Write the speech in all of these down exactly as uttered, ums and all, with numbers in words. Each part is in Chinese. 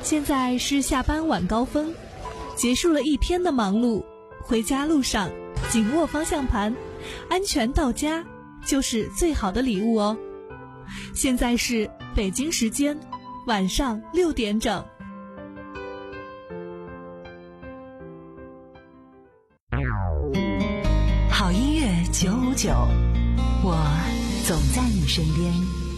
现在是下班晚高峰，结束了一天的忙碌，回家路上紧握方向盘，安全到家就是最好的礼物哦。现在是北京时间晚上六点整。 好音乐九五九，我总在你身边。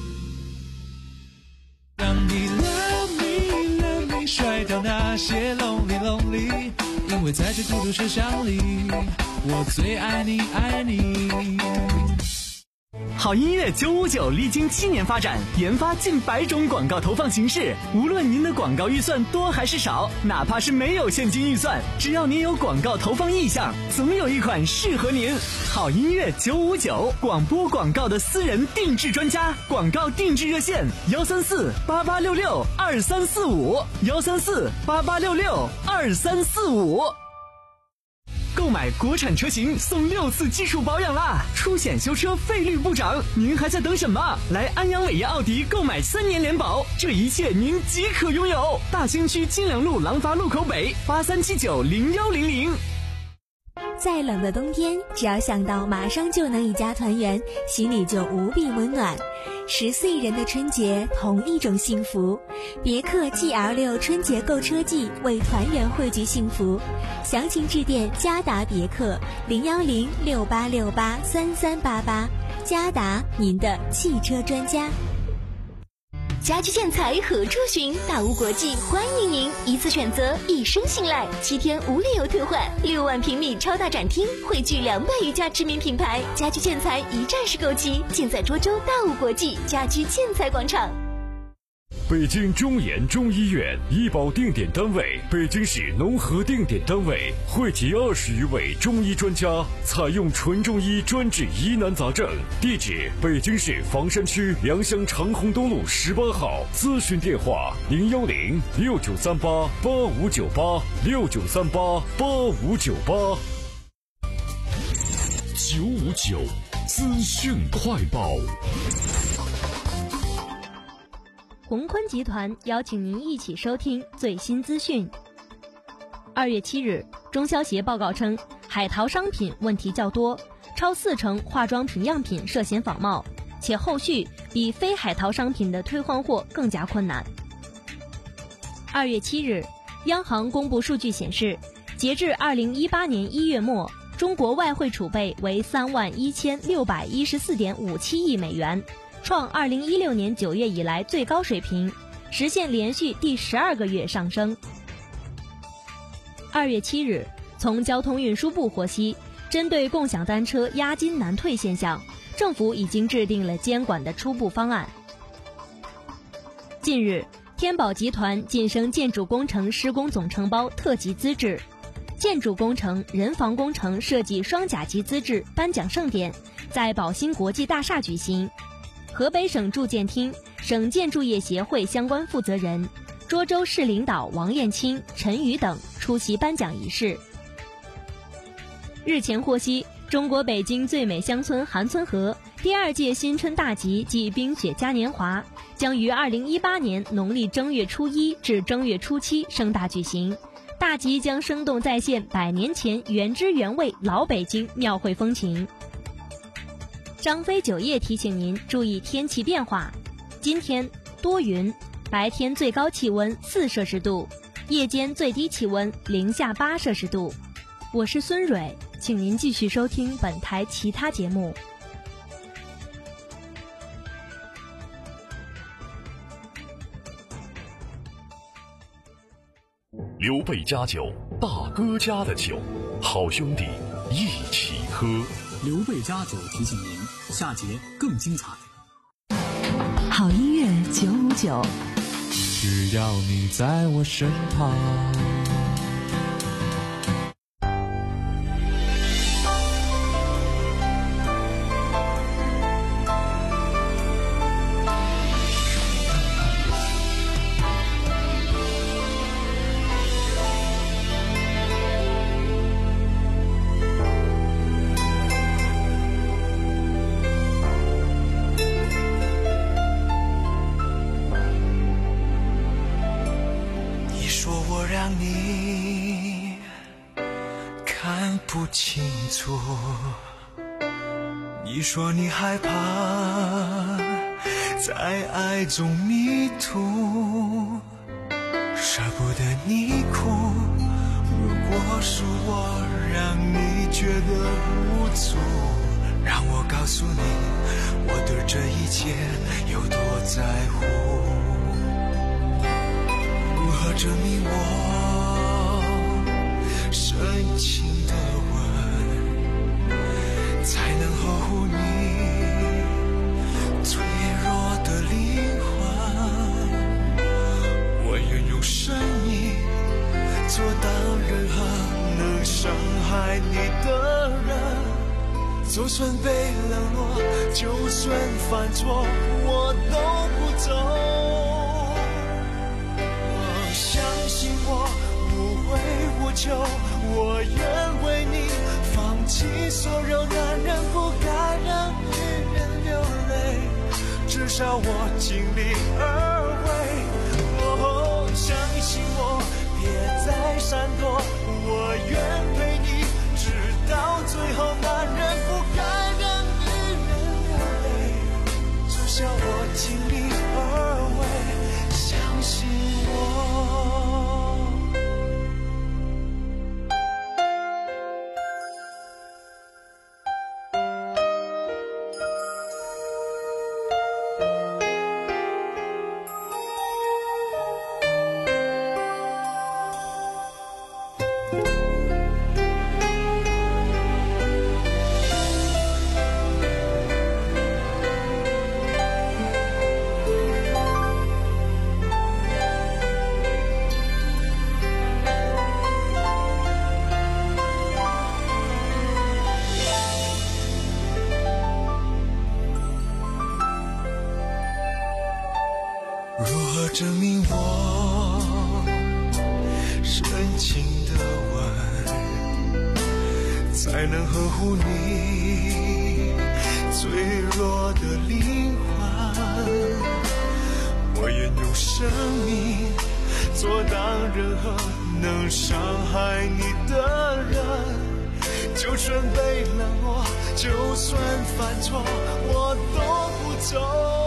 让你 love me love me 甩掉那些 lonely lonely， 因为在这孤独世上里，我最爱你爱你。 好音乐九五九历经七年发展，研发近百种广告投放形式。无论您的广告预算多还是少，哪怕是没有现金预算，只要您有广告投放意向，总有一款适合您。好音乐九五九，广播广告的私人定制专家，广告定制热线幺三四八八六六二三四五幺三四八八六六二三四五。购买国产车型送六次技术保养啦，出险修车费率不涨，您还在等什么？来安阳伟业奥迪购买三年联保，这一切您即可拥有。大兴区金良路廊坊路口北八三七九零幺零零。 再冷的冬天，只要想到马上就能一家团圆，心里就无比温暖。十四亿人的春节，同一种幸福。别克 G L 六 春节购车季，为团圆汇聚幸福。详情致电嘉达别克零幺零六八六八三三八八，嘉达，您的汽车专家。 家居建材何处寻？大屋国际欢迎您，一次选择，一生信赖，七天无理由退换，六万平米超大展厅，汇聚两百余家知名品牌，家居建材一站式购齐，尽在涿州大屋国际家居建材广场。 北京中研中医院医保定点单位，北京市农合定点单位，汇集二十余位中医专家，采用纯中医专治疑难杂症。地址：北京市房山区良乡长虹东路十八号。咨询电话：零幺零六九三八八五九八六九三八八五九八。九五九资讯快报。 宏坤集团邀请您一起收听最新资讯。二月七日，中消协报告称，海淘商品问题较多，超四成化妆品样品涉嫌仿冒，且后续比非海淘商品的退换货更加困难。二月七日，央行公布数据显示，截至二零一八年一月末，中国外汇储备为三万一千六百一十四点五七亿美元。创二零一六年九月以来最高水平，实现连续第十二个月上升。二月七日，从交通运输部获悉，针对共享单车押金难退现象，政府已经制定了监管的初步方案。近日，天宝集团晋升建筑工程施工总承包特级资质，建筑工程、人防工程设计双甲级资质颁奖盛典在宝兴国际大厦举行。河北省住建厅、省建筑业协会相关负责人、涿州市领导王艳青、陈宇等出席颁奖仪式。日前获悉，中国北京最美乡村韩村河第二届新春大集暨冰雪嘉年华将于二零一八年农历正月初一至正月初七盛大举行。大集将生动再现百年前原汁原味老北京庙会风情。张飞酒业提醒您注意天气变化，今天多云，白天最高气温四摄氏度，夜间最低气温零下八摄氏度。我是孙蕊，请您继续收听本台其他节目。 刘备家酒，大哥家的酒，好兄弟一起喝。 刘备家酒提醒您，下节更精彩。 好音乐九五九， 只要你在我身旁。 你说你害怕在爱中迷途，舍不得你哭。如果是我让你觉得无助，让我告诉你我对这一切有多在乎。如何证明我深情的吻才能呵护你脆弱的灵魂？我愿用生命做当任何能伤害你的人，就算被冷落，就算犯错，我都不走。我相信我无悔无求，我愿为你放弃所有男人不该让女人流泪，至少我尽力而为。哦，相信我，别再闪躲，我愿陪你直到最后。男人不该让女人流泪，至少我尽力而为，相信我。证明我深情的吻才能呵护你脆弱的灵魂。我愿用生命做当任何能伤害你的人，就算被冷落，就算犯错，我都不走。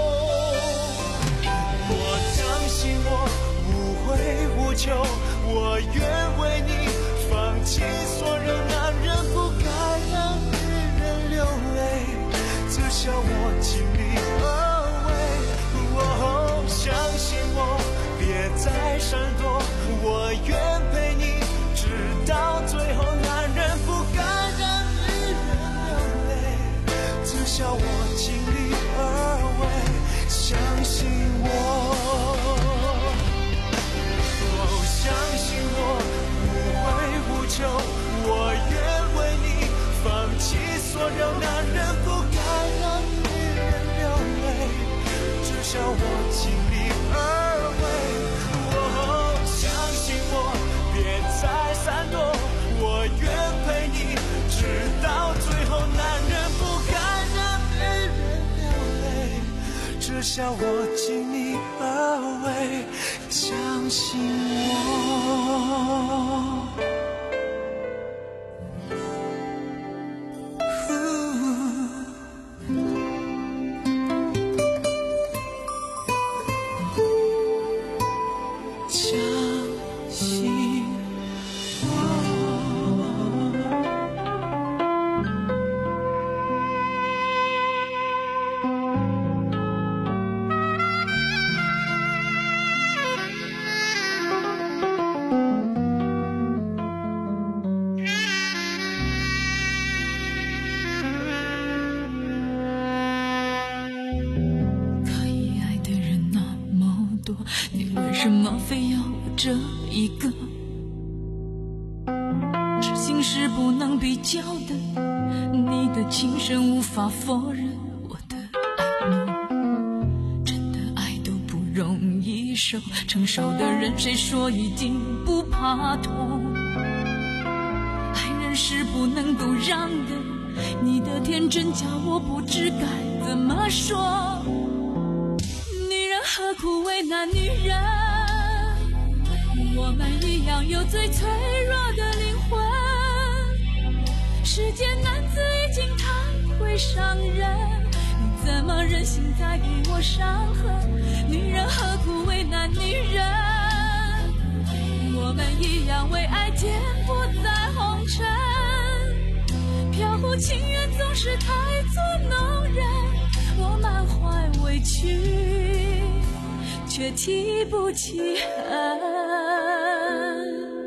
我相信我无悔无求，我愿为你放弃所有男人不该让女人流泪，至少我尽力而为。哦，相信我，别再闪躲，我愿陪你直到最后。男人不该让女人流泪，至少我尽力而为。相信我，哦，相信我，无悔无求，我愿为你放弃所有男人不该让女人流泪，至少我尽力而为。哦，相信我，别再闪躲，我愿陪你直到最后。男人不该让女人流泪，至少我尽力而为，相信我。 什么非要这一个？痴心是不能比较的，你的情深无法否认我的爱慕，真的爱都不容易受，承受的人谁说一定不怕痛？爱人是不能都让的，你的天真叫我不知该怎么说。女人何苦为难女人？我们一样有最脆弱的灵魂， 世间男子已经太会伤人，你怎么忍心再给我伤痕？女人何苦为难女人？我们一样为爱颠簸在红尘，飘忽情缘总是太作弄人。我满怀委屈，却提不起恨。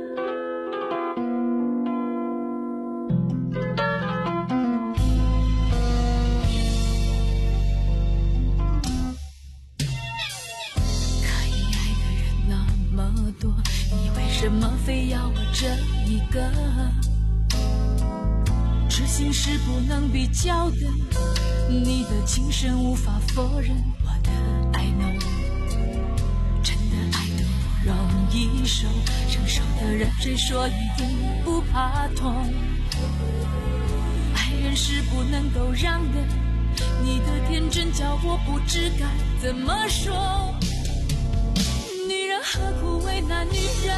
为什么非要我这一个？痴心是不能比较的，你的情深无法否认。我的爱 know， 真的爱都不容易受，成熟的人谁说一定不怕痛？爱人是不能够让的，你的天真叫我不知该怎么说。女人何苦为难女人？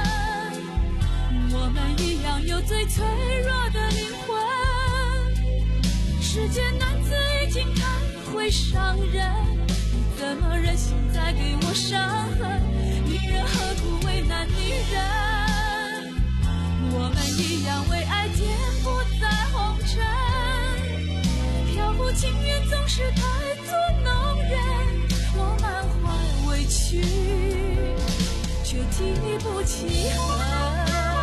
我们一样有最脆弱的灵魂，世间男子已经太会伤人，你怎么忍心再给我伤痕？女人何苦为难女人？我们一样为爱颠簸在红尘，飘忽情缘总是太作弄人。我满怀委屈，却提不起恨。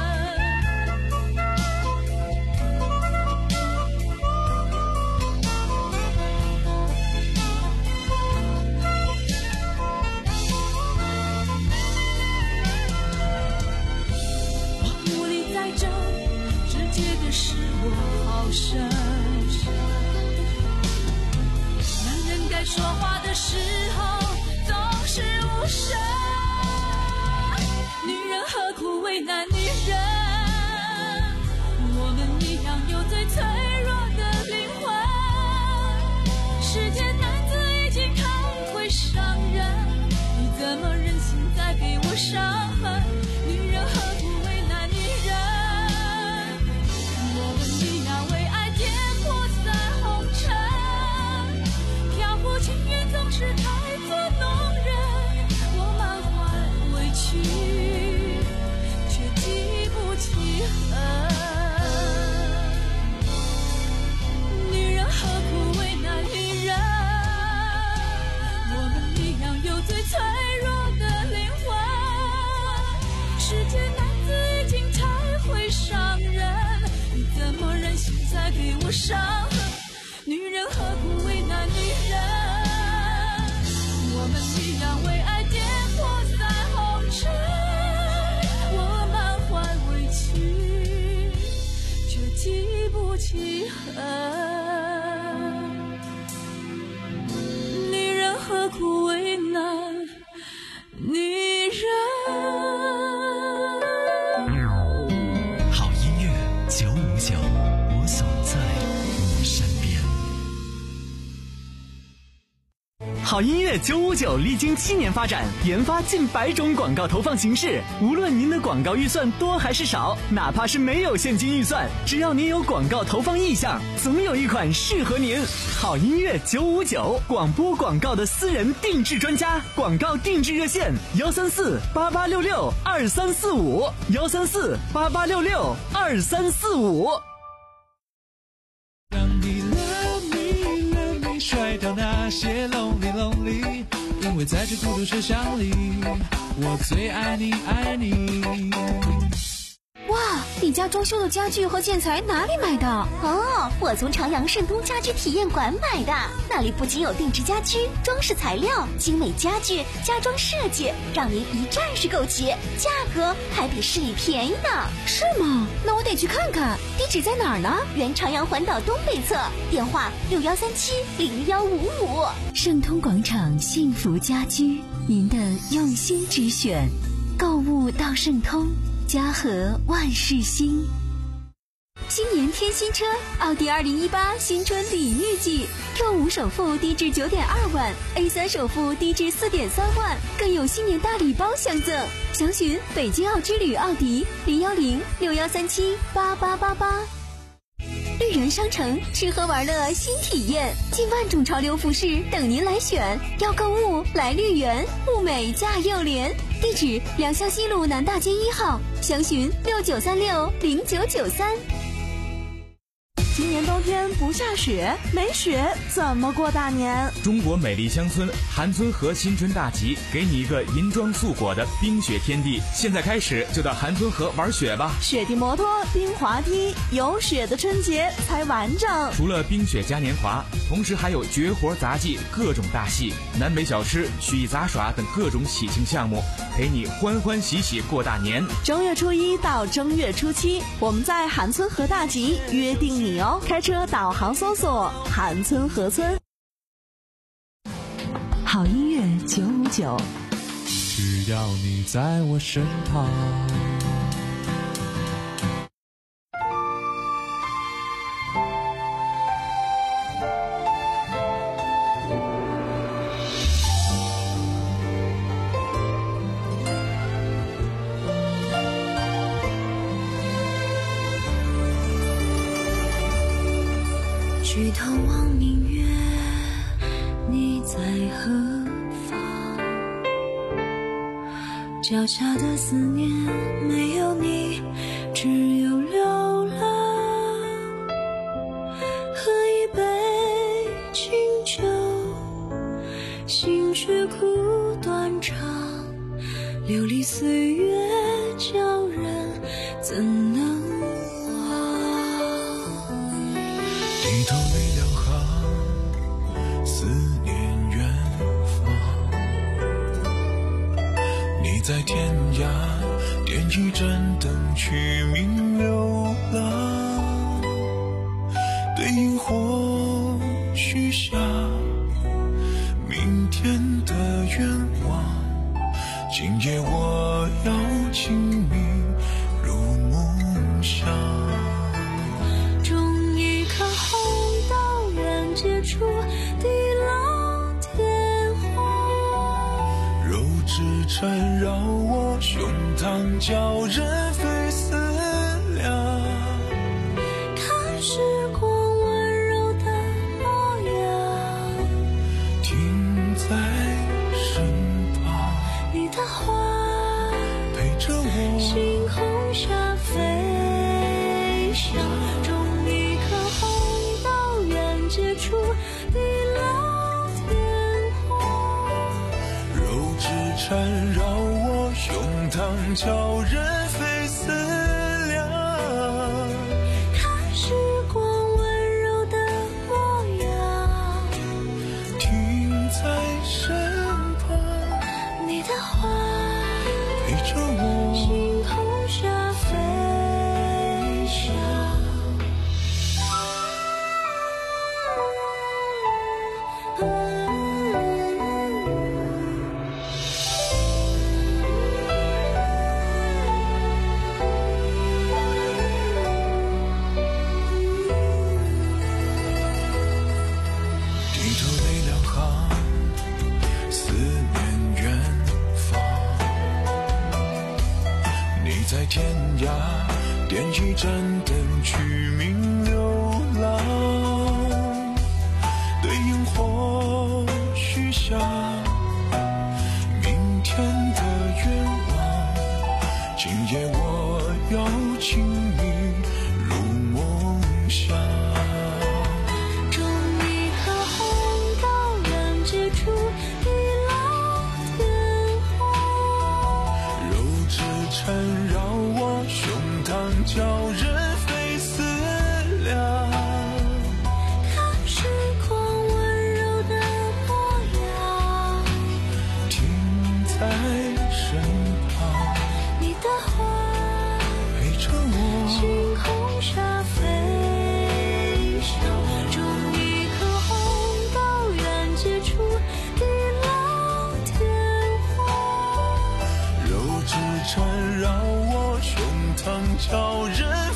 是我好深，男人该说话的时候总是无声，女人何苦为难女人？我们一样有最脆弱的灵魂，世间男子已经太会伤人，你怎么忍心再给我伤痕？女人何苦为难女人？情缘总是太作弄人，我满怀委屈，却提不起恨。女人何苦为难女人？我们一样有最脆弱的灵魂，世间男子已经太会伤人，你怎么忍心再给我伤痕？女人何苦为难女人？我们一样为爱颠簸在红尘，我满怀委屈，却提不起恨。女人何苦为难女人？ 好音乐九五九，我所在，你身边。 好音乐九五九历经七年发展，研发近百种广告投放形式。无论您的广告预算多还是少，哪怕是没有现金预算，只要您有广告投放意向，总有一款适合您。好音乐九五九，广播广告的私人定制专家，广告定制热线：幺三四八八六六二三四五，幺三四八八六六二三四五。 甩掉那些 lonely lonely， 因为在这孤独车厢里，我最爱你爱你。 哇，你家装修的家具和建材哪里买的？哦，我从长阳盛通家居体验馆买的。那里不仅有定制家居、装饰材料、精美家具、家装设计，让您一站式购齐，价格还比市里便宜呢。 是吗？那我得去看看。地址在哪儿呢？ 原长阳环岛东北侧，电话六幺三七零幺五五。 盛通广场幸福家居，您的用心之选。购物到盛通，家和万事兴。 新年添新车，奥迪二零一八新春礼遇季 ，Q 五首付低至九点二万 ，A 三首付低至四点三万，更有新年大礼包相赠。详询北京奥之旅奥迪零幺零六幺三七八八八八。 绿园商城吃喝玩乐新体验，近万种潮流服饰等您来选。要购物来绿园，物美价又廉。地址：良乡西路南大街一号，详询六九三六零九九三。 今年冬天不下雪，没雪怎么过大年？ 中国美丽乡村韩村河新春大集，给你一个银装素裹的冰雪天地。现在开始就到韩村河玩雪吧！ 雪地摩托、冰滑梯，有雪的春节才完整。 除了冰雪嘉年华，同时还有绝活杂技、各种大戏、南北小吃、曲艺杂耍等各种喜庆项目，陪你欢欢喜喜过大年。 正月初一到正月初七，我们在韩村河大集约定你哦。开车导航搜索韩村河村。 好音乐九五九， 只要你在我身旁。 去探望明月，你在何方？脚下的思念没有你，只有流浪。喝一杯清酒，心却苦断肠。流离岁月叫人怎能低头泪两行，思念远方。你在天涯点一盏灯去明流浪，对萤火许下明天的愿望。今夜我要请你入梦乡。 接触地老天荒， 肉质缠绕我胸膛，叫人非思量。 看时光温柔的模样， 停在身旁， 你的话陪着我星空下飞翔。接触地老天荒， 肉质缠绕我胸膛，叫人非思量。 看时光温柔的模样， 停在身旁， 你的话陪着我星空下飞翔。 在天涯点一盏灯去明流浪，对萤火许下明天的愿望。今夜我要请你入梦乡。 终一颗红高粱，接触地老天荒， 肉质缠绕我胸膛，叫人非思量。 看时光温柔的模样， 停在身旁， 你的话陪着我星空下飞翔。终一颗红高粱，接触地老天荒， 肉质缠绕我胸膛，叫人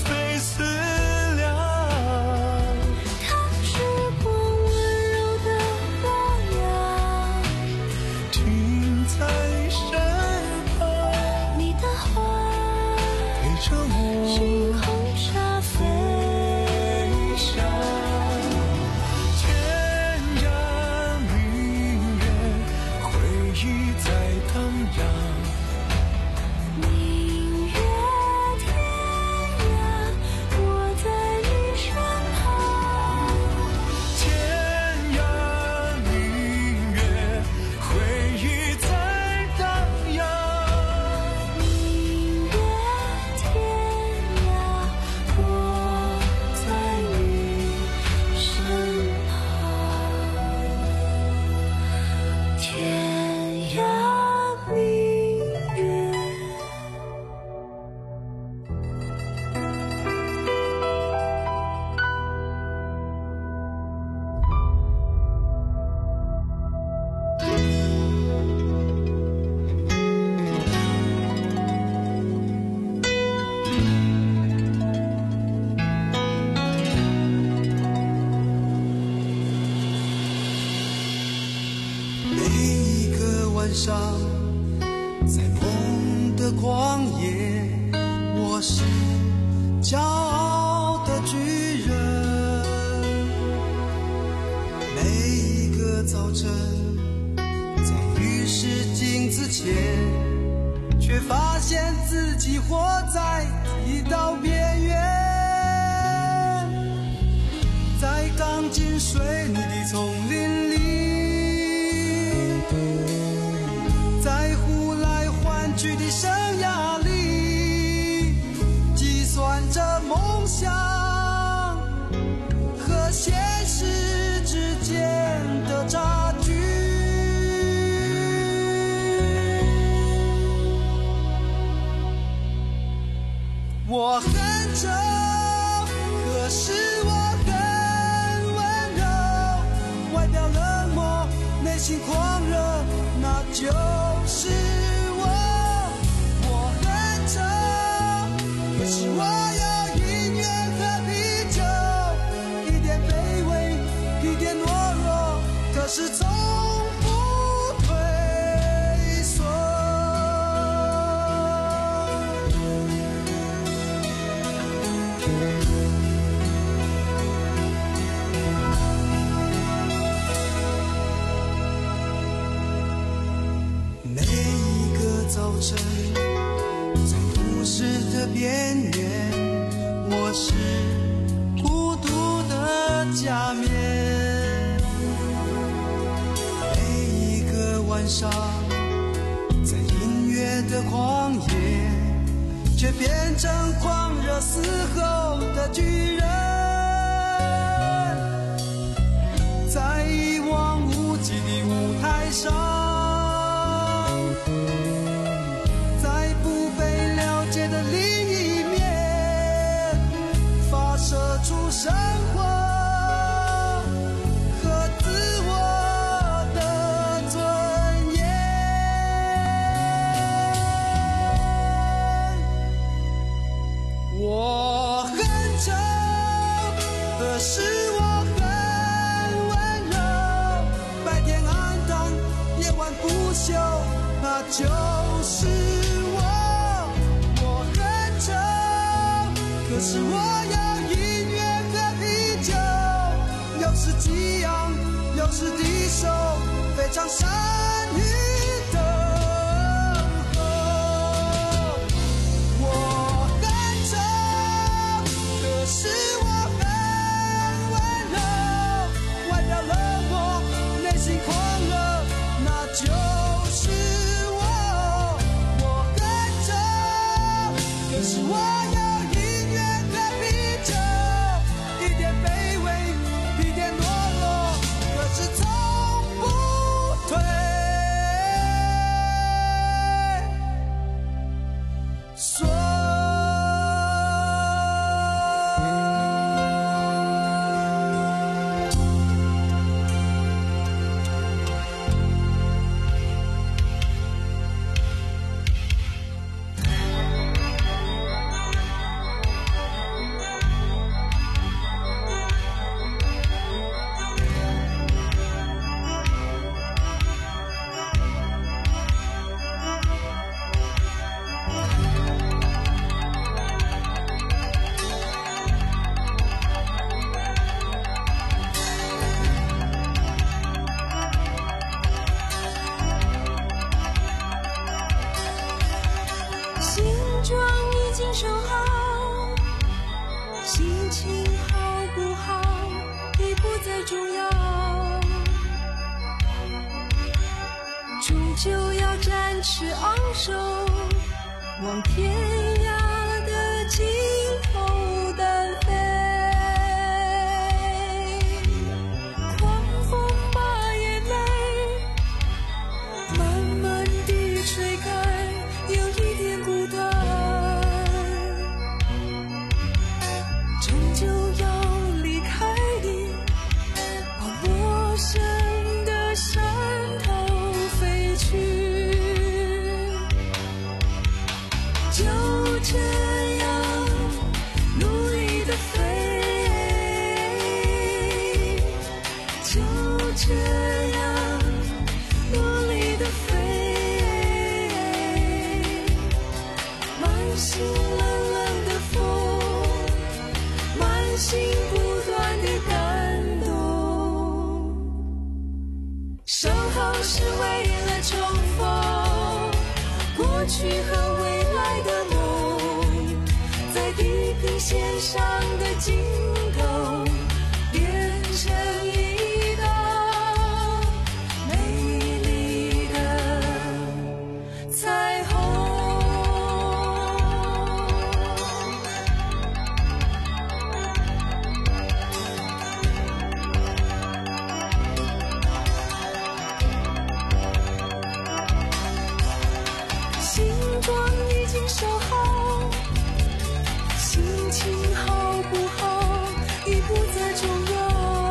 上，在梦的旷野，我是骄傲的巨人。每一个早晨，在浴室镜子前，却发现自己活在一道边缘，在钢筋水泥的丛林里，在呼来唤去的生涯里，计算着梦想和现实之间的差距。我恨着，可是我很温柔，外表冷漠，内心狂热，那就是我。我恨着，可是我有音乐和啤酒，一点卑微，一点懦弱，可是从不退缩。每一个早晨，在都市的边缘，我是孤独的假面。每一个晚上，在音乐的旷野，却变成狂热嘶吼的巨人。在一望无际的舞台上，在不被了解的另一面，发射出生活和自我的尊严。我很丑，可是我很温柔，白天暗淡，夜晚不休，那就是我。我很丑，可是我有音乐和啤酒，有时激昂，有时低收，非常善于等候。我很丑，可是我很温柔，外表冷漠，内心狂热，那就是我。我很丑，可是我有音乐和啤酒，一点卑微，一点懦弱，可是从不退缩。 新装已经收好，心情好不好已不再重要，终究要展翅昂首，往天涯的尽头单飞。狂风把眼泪慢慢地吹开，有一点孤单，终究要离开你，往陌生的山头飞去。就这守候是为了重逢过去和未来的梦，在地平线上的尽头变成一道美丽的彩虹。形状已经收好，心情好不好已不再重要，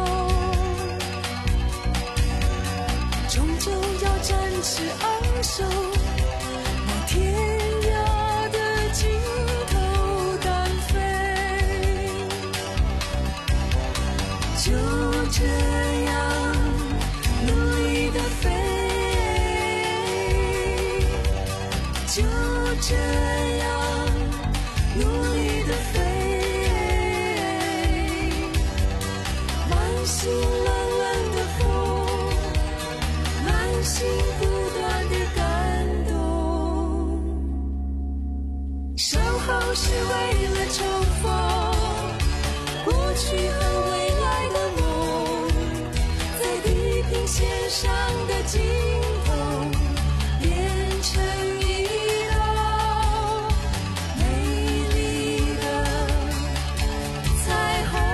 终究要展翅昂首，那天涯的尽头单飞，就这样努力的飞，就这样努力的飞，满心冷冷的风，满心不断的感动。守候是为了重逢过去和未来的梦，在地平线上的尽头变成一道美丽的彩虹。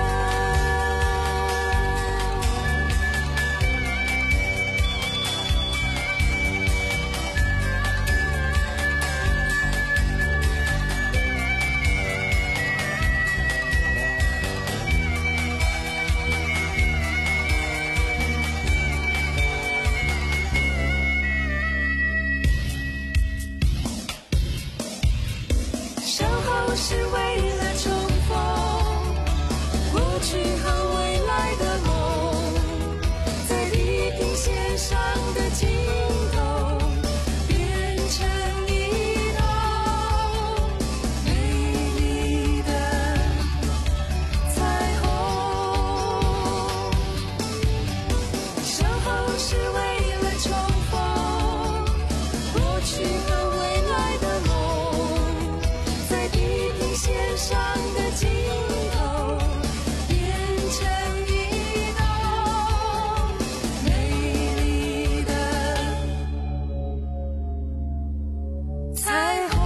守候是为了重逢过去和未来的梦，在地平线上的尽头变成一道美丽的彩虹。守候是为了重逢过去和未来的梦，在地平线上的尽头变成一道美丽的彩虹。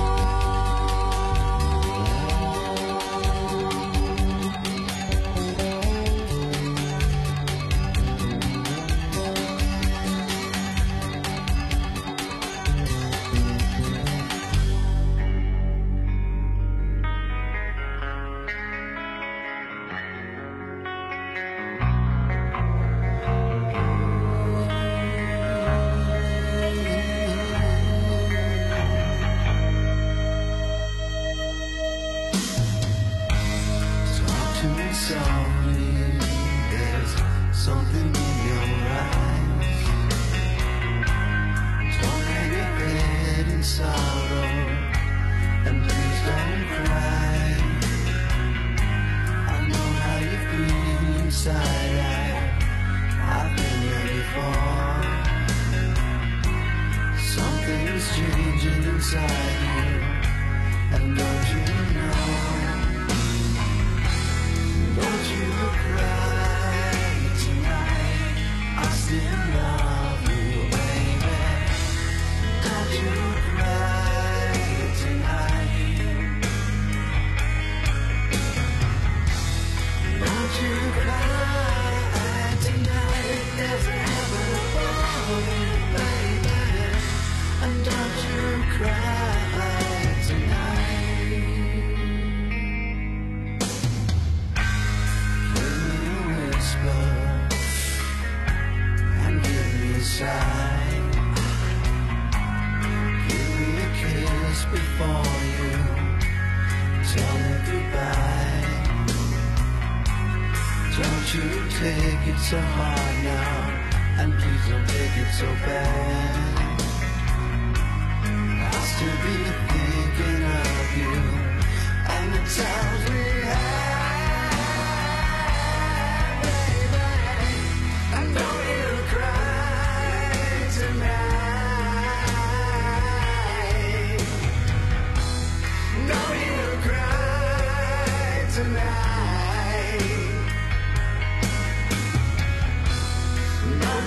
Talk to me softly, there's something in your eyes. Don't hang your head in sorrow, and please don't cry. I know how you feel inside, I, I've been there before. Something's changing inside you, and don't you know? Don't you cry tonight, I still love you, baby. Don't you cry tonight. Don't you cry tonight, there's heaven above you, baby. And don't you cry tonight. Give me a whisper and give me a sigh. Give me a kiss before you tell me goodbye. Don't you take it so hard now, and please don't take it so bad. I'll still be thinking of you and the times we had, baby. And don't you cry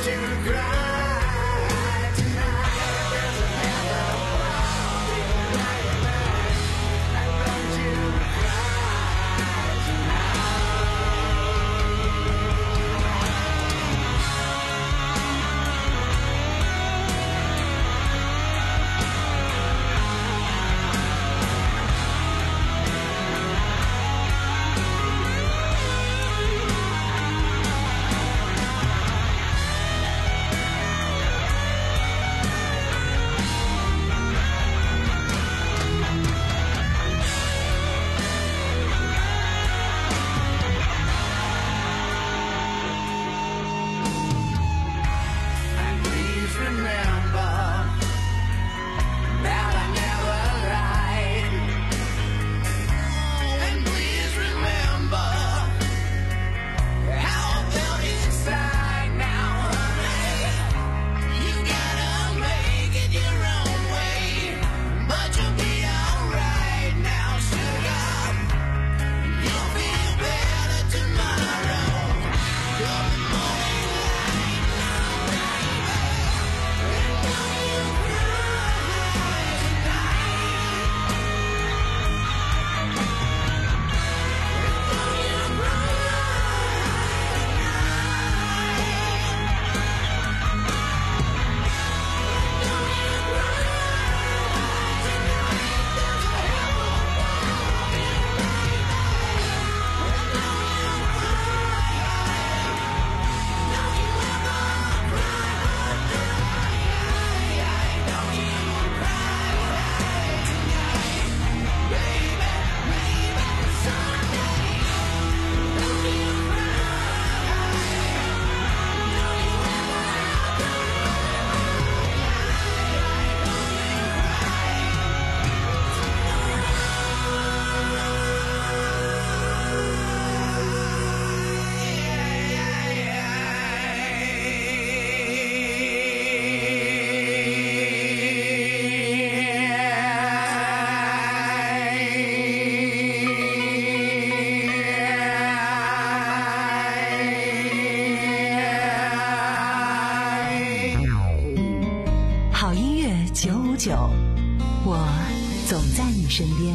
我总在你身边。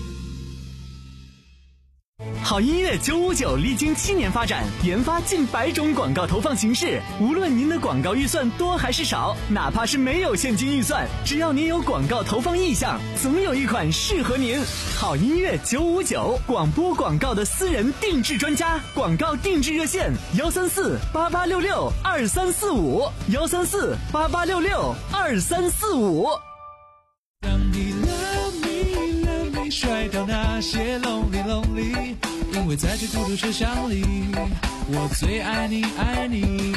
好音乐九五九历经七年发展，研发近百种广告投放形式。无论您的广告预算多还是少，哪怕是没有现金预算，只要您有广告投放意向，总有一款适合您。好音乐九五九，广播广告的私人定制专家，广告定制热线：幺三四八八六六二三四五，幺三四八八六六二三四五。 当你 love me love me 甩掉那些 lonely lonely， 因为在这孤独车厢里，我最爱你爱你。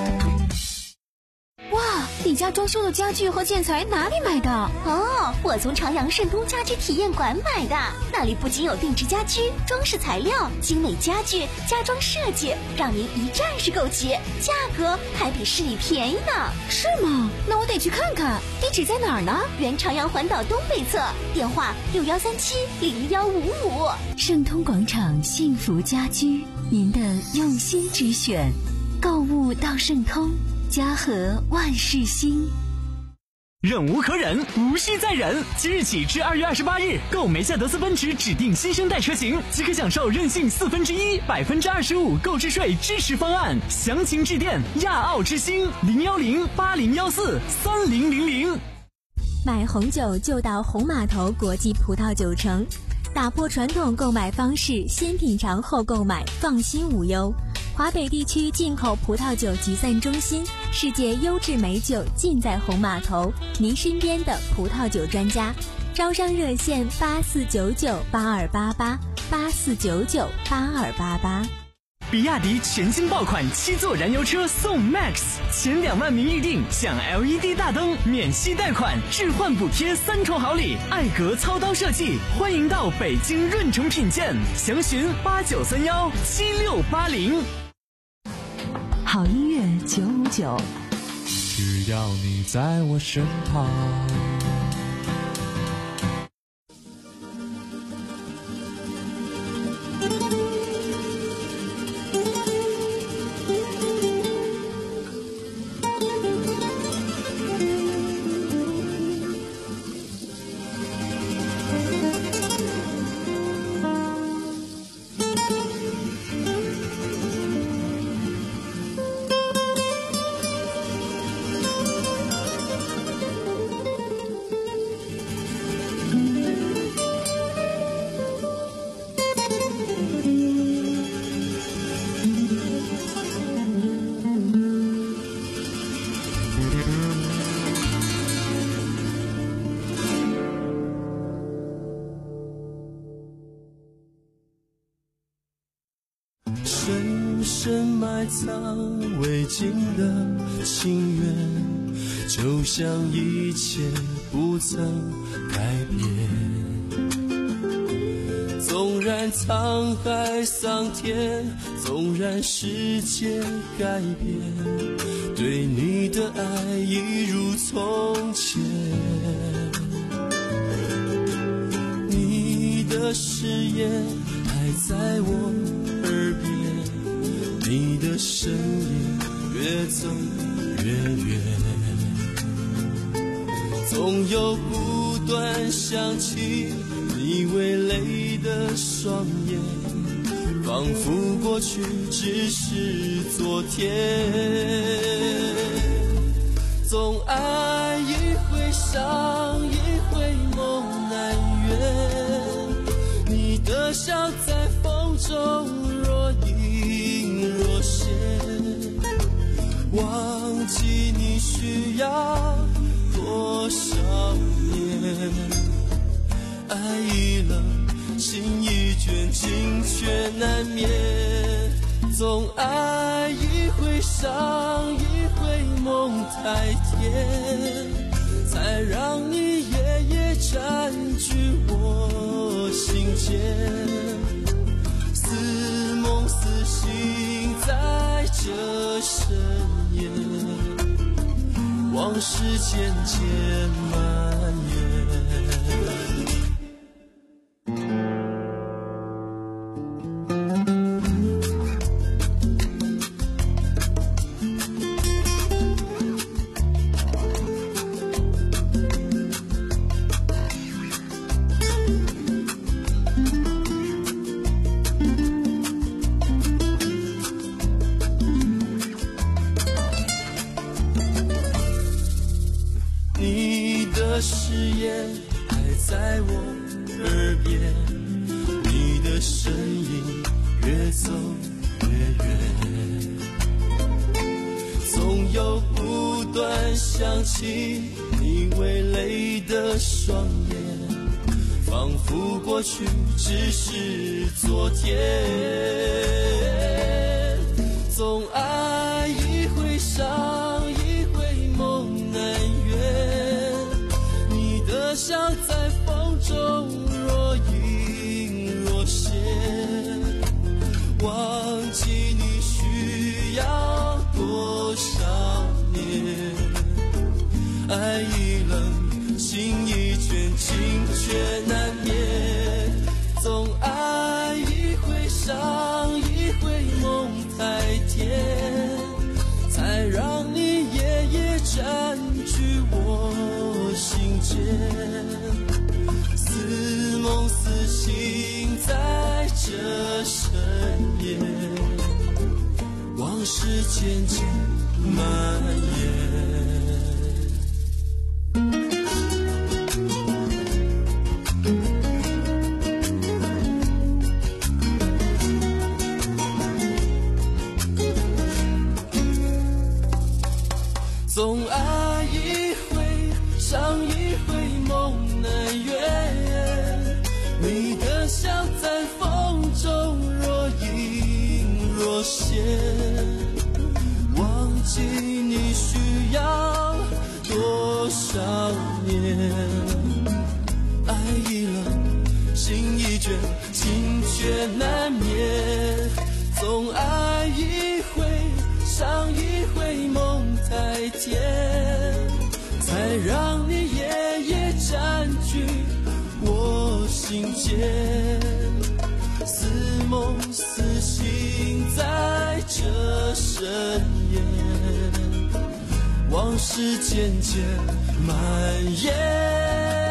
哇，你家装修的家具和建材哪里买的？ 哦，我从朝阳盛通家居体验馆买的，那里不仅有定制家居、装饰材料、精美家具、家装设计，让您一站式购齐，价格还比市里便宜呢。 是吗？那我得去看看，地址在哪儿呢？ 原朝阳环岛东北侧，电话六幺三七零幺五五。 盛通广场幸福家居，您的用心之选，购物到盛通。家和万事兴， 忍无可忍，无需再忍。即日起至二月二十八日，购梅赛德斯奔驰指定新生代车型，即可享受任性四分之一、百分之二十五购置税支持方案。详情致电亚奥之星零幺零八零幺四三零零零。 买红酒就到红码头国际葡萄酒城，打破传统购买方式，先品尝后购买，放心无忧。华北地区进口葡萄酒集散中心，世界优质美酒尽在红码头，您身边的葡萄酒专家。招商热线八四九九八二八八八四九九八二八八。 比亚迪全新爆款七座燃油车送 Max， 前两万名预定享 L E D 大灯、免息贷款、置换补贴三重好礼，艾格操刀设计，欢迎到北京润城品鉴，详询八九三幺七六八零。 好音乐九五九， 只要你在我身旁。 埋藏未尽的情缘，就像一切不曾改变。纵然沧海桑田，纵然世界改变，对你的爱一如从前。你的誓言还在我耳边，你的身影越走越远，总有不断想起你微泪的双眼，仿佛过去只是昨天。总爱一回伤，一回梦难圆，你的笑在风中若隐若现，忘记你需要多少年。爱已冷，心已倦，情却难眠。总爱一回伤，一回梦太甜，才让你夜夜占据我心间。似梦似醒在这深夜，往事渐渐蔓延。誓言还在我耳边，你的身影越走越远，总有不断想起你微泪的双眼，仿佛过去只是昨天。总爱一回伤，一回梦难圆，笑在风中若隐若现，忘记你需要多少年。爱已冷，心已倦，情却难眠。总爱一回伤，一回梦太甜，才让你夜夜占据我心间。似梦似醒在这深夜，往事渐渐蔓延。总爱一回伤，一回梦难圆，你的笑在风中若隐若现，忘记你需要多少年。爱已冷，心已倦，情却难眠。总爱一回伤，一回梦太甜，才让你夜夜占据我心间。似梦似醒在这深夜，往事渐渐蔓延。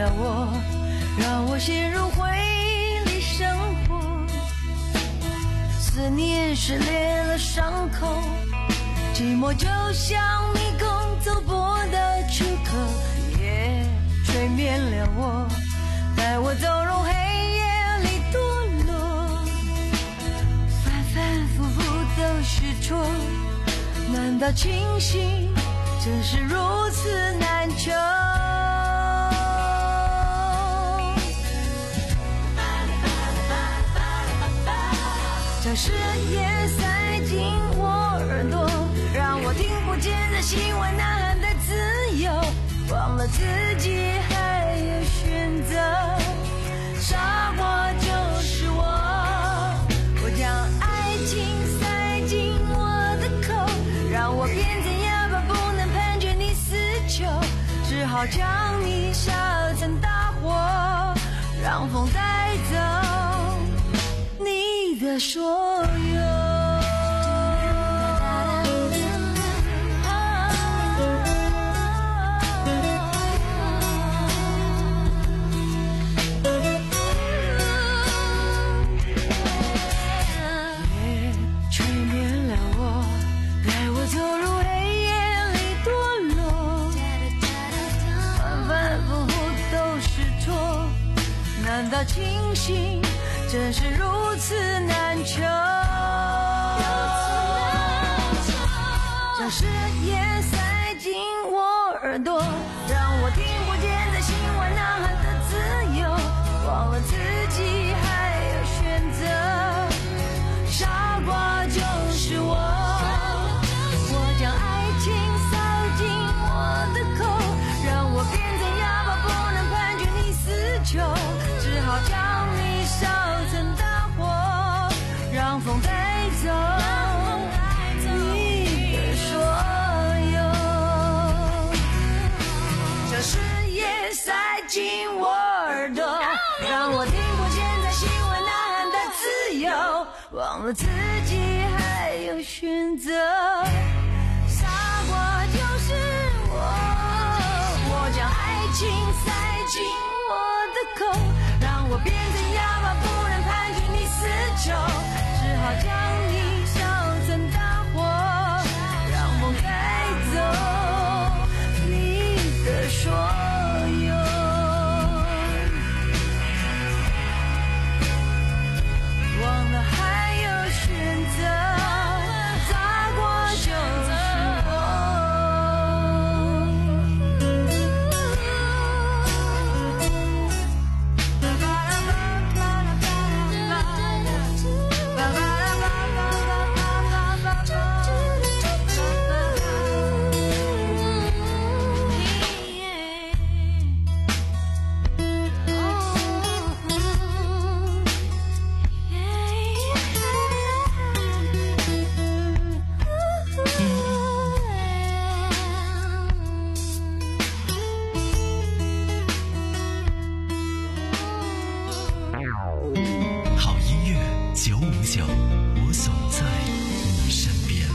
了我，让我陷入回忆里生活。思念撕裂了伤口，寂寞就像迷宫走过的躯壳，夜吹灭了我，带我走入黑夜里堕落。反反复复都是错，难道清醒真是如此难求？将誓言塞进我耳朵，让我听不见在心外呐喊的自由，忘了自己还有选择。傻瓜就是我，我将爱情塞进我的口，让我变成哑巴，不能判决你死囚，只好将你烧成大火，让风带走你的所有。难道清醒真是如此难求？将誓言塞进我耳朵，让我听不见在心外呐喊的自由，忘了自己还有选择。傻瓜就是我，我将爱情塞进我的口，让我变成哑巴，不能判决你死囚，只好将你烧成大火，让风带走你的所有。将誓言塞进我耳朵，让我听不见在心外呐喊的自由，忘了自己还有选择。傻瓜就是我，我将爱情塞进我的口，让我变成哑巴，不能判决你死囚，只好将你烧成大火，让风带走你的所有。忘了还有选择，傻瓜就是好音乐九五九，我总在你身边。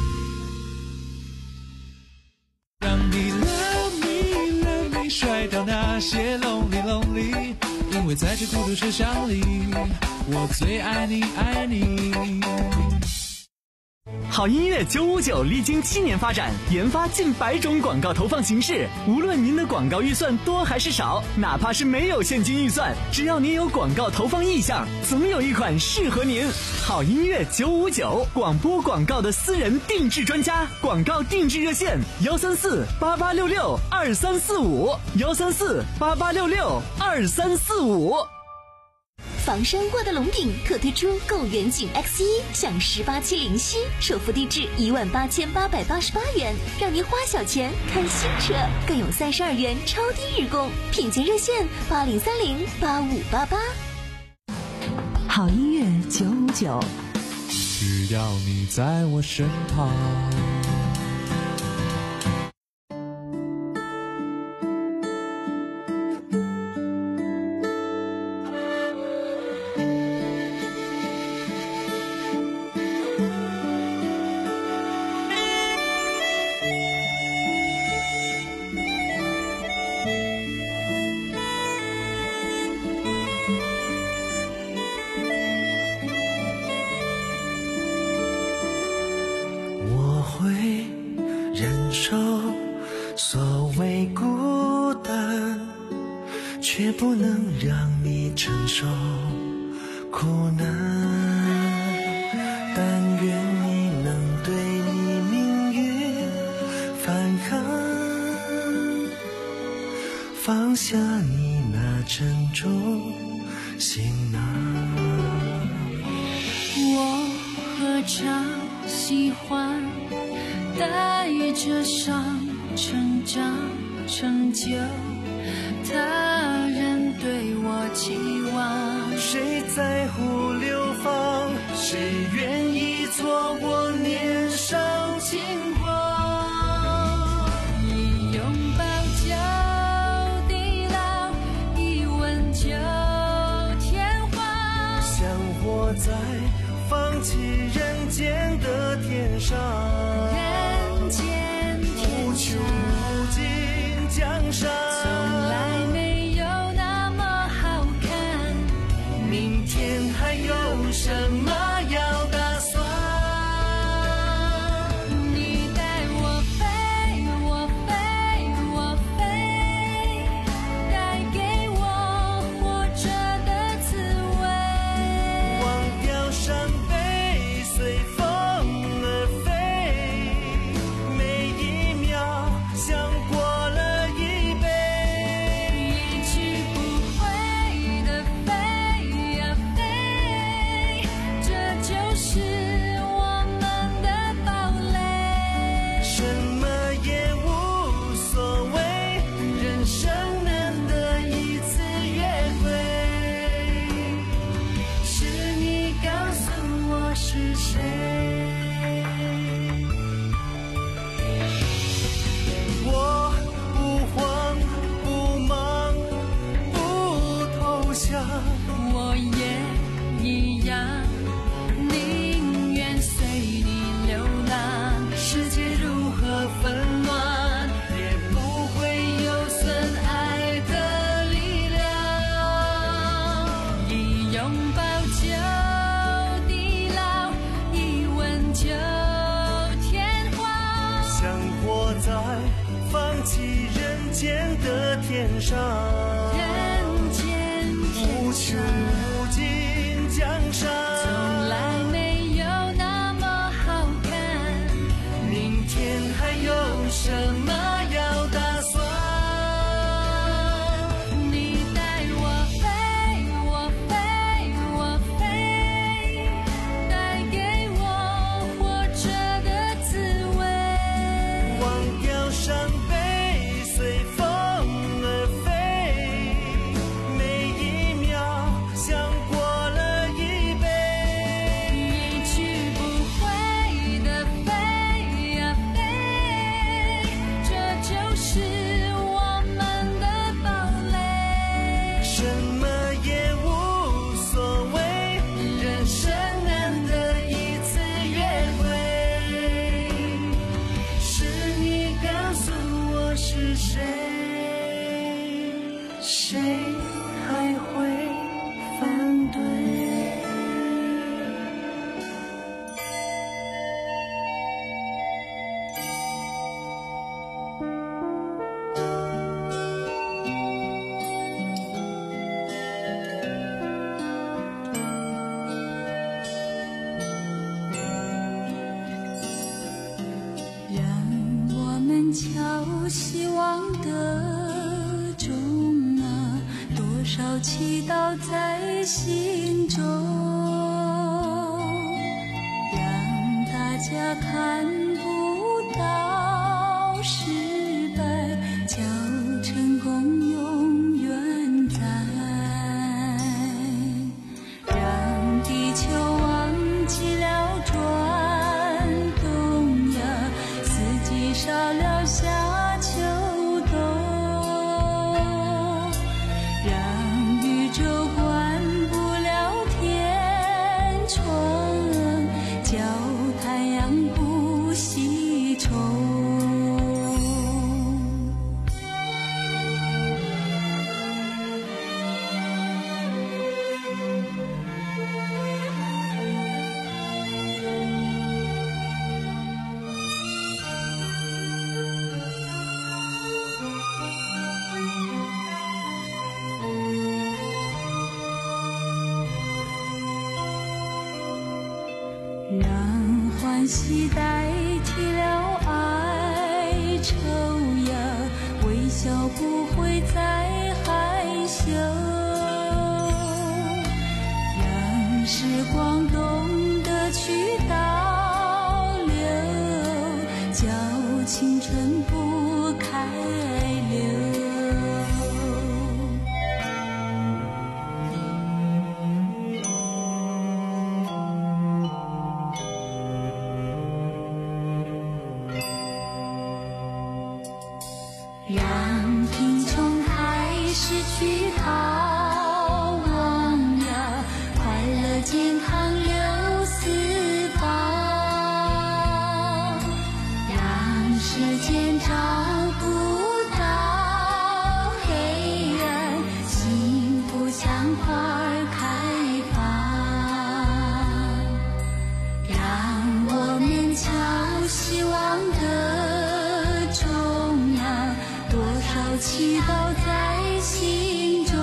让你 love me love me 甩掉那些 lonely lonely， 因为在这孤独车厢里，我最爱你爱你。 好音乐九五九历经七年发展，研发近百种广告投放形式。无论您的广告预算多还是少，哪怕是没有现金预算，只要您有广告投放意向，总有一款适合您。好音乐九五九，广播广告的私人定制专家，广告定制热线：幺三四八八六六二三四五，幺三四八八六六二三四五。 房山沃德龙鼎特推出购远景 X 一 享十八期零息，首付低至一万八千八百八十八元，让您花小钱看新车，更有三十二元超低日供，品鉴热线八零三零八五八八。 好音乐九五九， 只要你在我身旁。 不能让你承受苦难，但愿你能对你命运反抗，放下你那沉重行囊。 我何尝喜欢带着伤成长成就他人对我期望？ 谁在乎流放？谁愿意做我年少轻狂？ 一拥抱就地老，一吻就天荒。 想活在放弃人间的天上， 人间天无穷无尽江山， 从来没有那么好看。 明天还有什么要打算？ 你带我飞，我飞，我飞，带给我活着的滋味。 忘掉伤悲，随风而飞，每一秒像过了一辈， 一去不回的飞呀飞，这就是我们的堡垒。 什么也无所谓，人生难得一次约会，是你告诉我是谁。我不慌不忙不投降， 我也一样，宁愿随你流浪。 世界如何纷乱，也不会有损爱的力量。 一拥抱就地老，一吻就天荒。 想活在放弃人间的天上， 人间无天穷长， 无尽江山， 从来没有那么好看。 明天还有什么要打算？ 你带我飞，我飞，我飞，带给我活着的滋味。 忘掉伤悲，随风而飞，每一秒像过了一辈， 一去不回的飞呀飞，这就是我们的堡垒。 什么也无所谓，人生难得一次约会，是你告诉我是谁，谁还会反对？ 让我们敲希望的钟啊，多少祈祷在心中，让大家看不到失败，叫成功永远在，让地球忘记了转动呀，四季少了夏秋冬，让宇宙关不了天窗，叫太阳不西冲。 惜代替了哀愁呀，微笑不会再害羞，让时光懂得去倒流，叫青春不开流。让贫穷开始去逃亡呀，快乐健康流四方，让时间找不到黑暗，幸福像花儿开放，让我们敲希望的钟啊，多少祈祷在心中，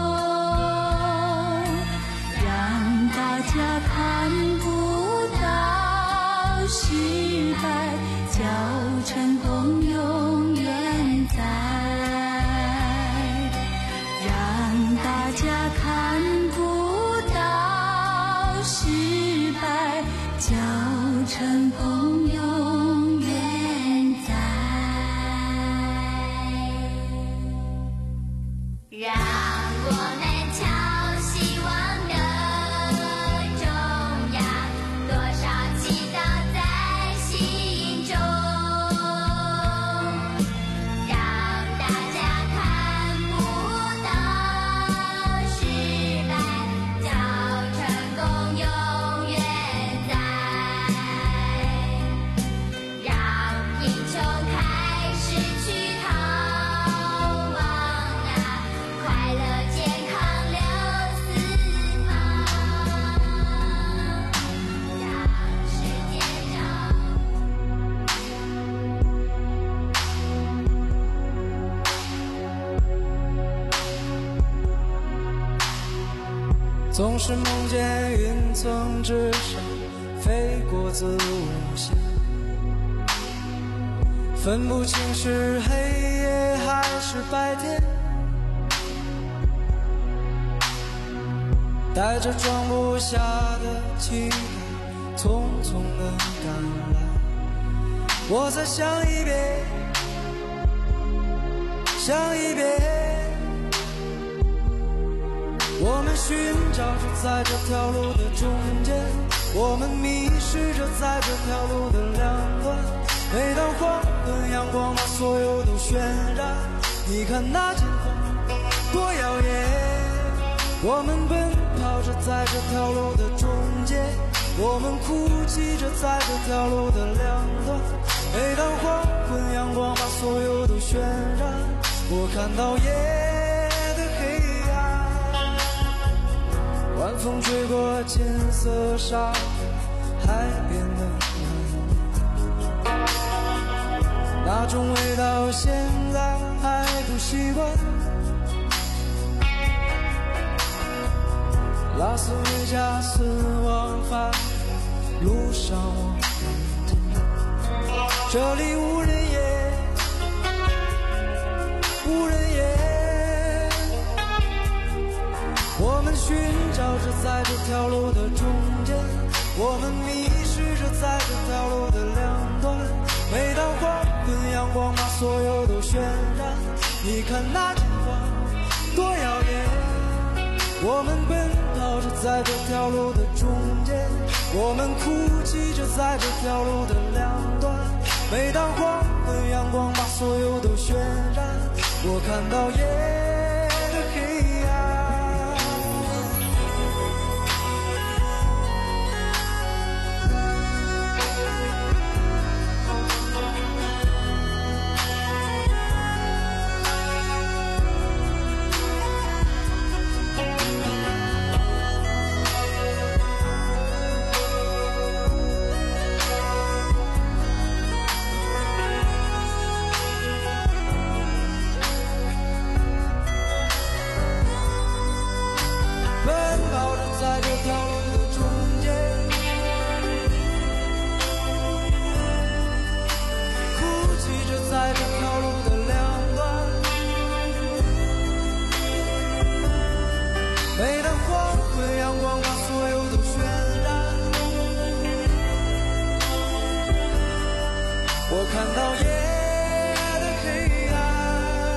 让大家看不到失败，叫成功永远在，让大家看不到失败，叫成功永远在。 让我们敲希望的钟呀，多少祈祷在心中，让大家看不到失败，叫成功永远在，让贫穷开始去逃亡啊，快乐健康流四方，让时间找。 总是梦见云层之上飞过子午线，分不清是黑夜还是白天，带着装不下的期待，匆匆地赶来。我再想一遍，想一遍。我们寻找着在这条路的中间，我们迷失着在这条路的两端。每当黄昏阳光把所有都渲染，你看那金黄多耀眼。我们奔跑着在这条路的中间，我们哭泣着在这条路的两端。每当黄昏阳光把所有都渲染，我看到夜的黑暗。晚风吹过金色沙滩，海边的蓝，那种味道现在还不习惯。拉斯维加斯往返路上我很听，这里无人烟，无人烟。我们寻找着在这条路的中间，我们迷失着在这条路的两端。每当黄昏阳光把所有都渲染，你看那金黄多耀眼。我们奔跑着在这条路的中间，我们哭泣着在这条路的两端。每当黄昏阳光把所有都渲染，我看到夜的黑暗。 我看到夜的黑暗，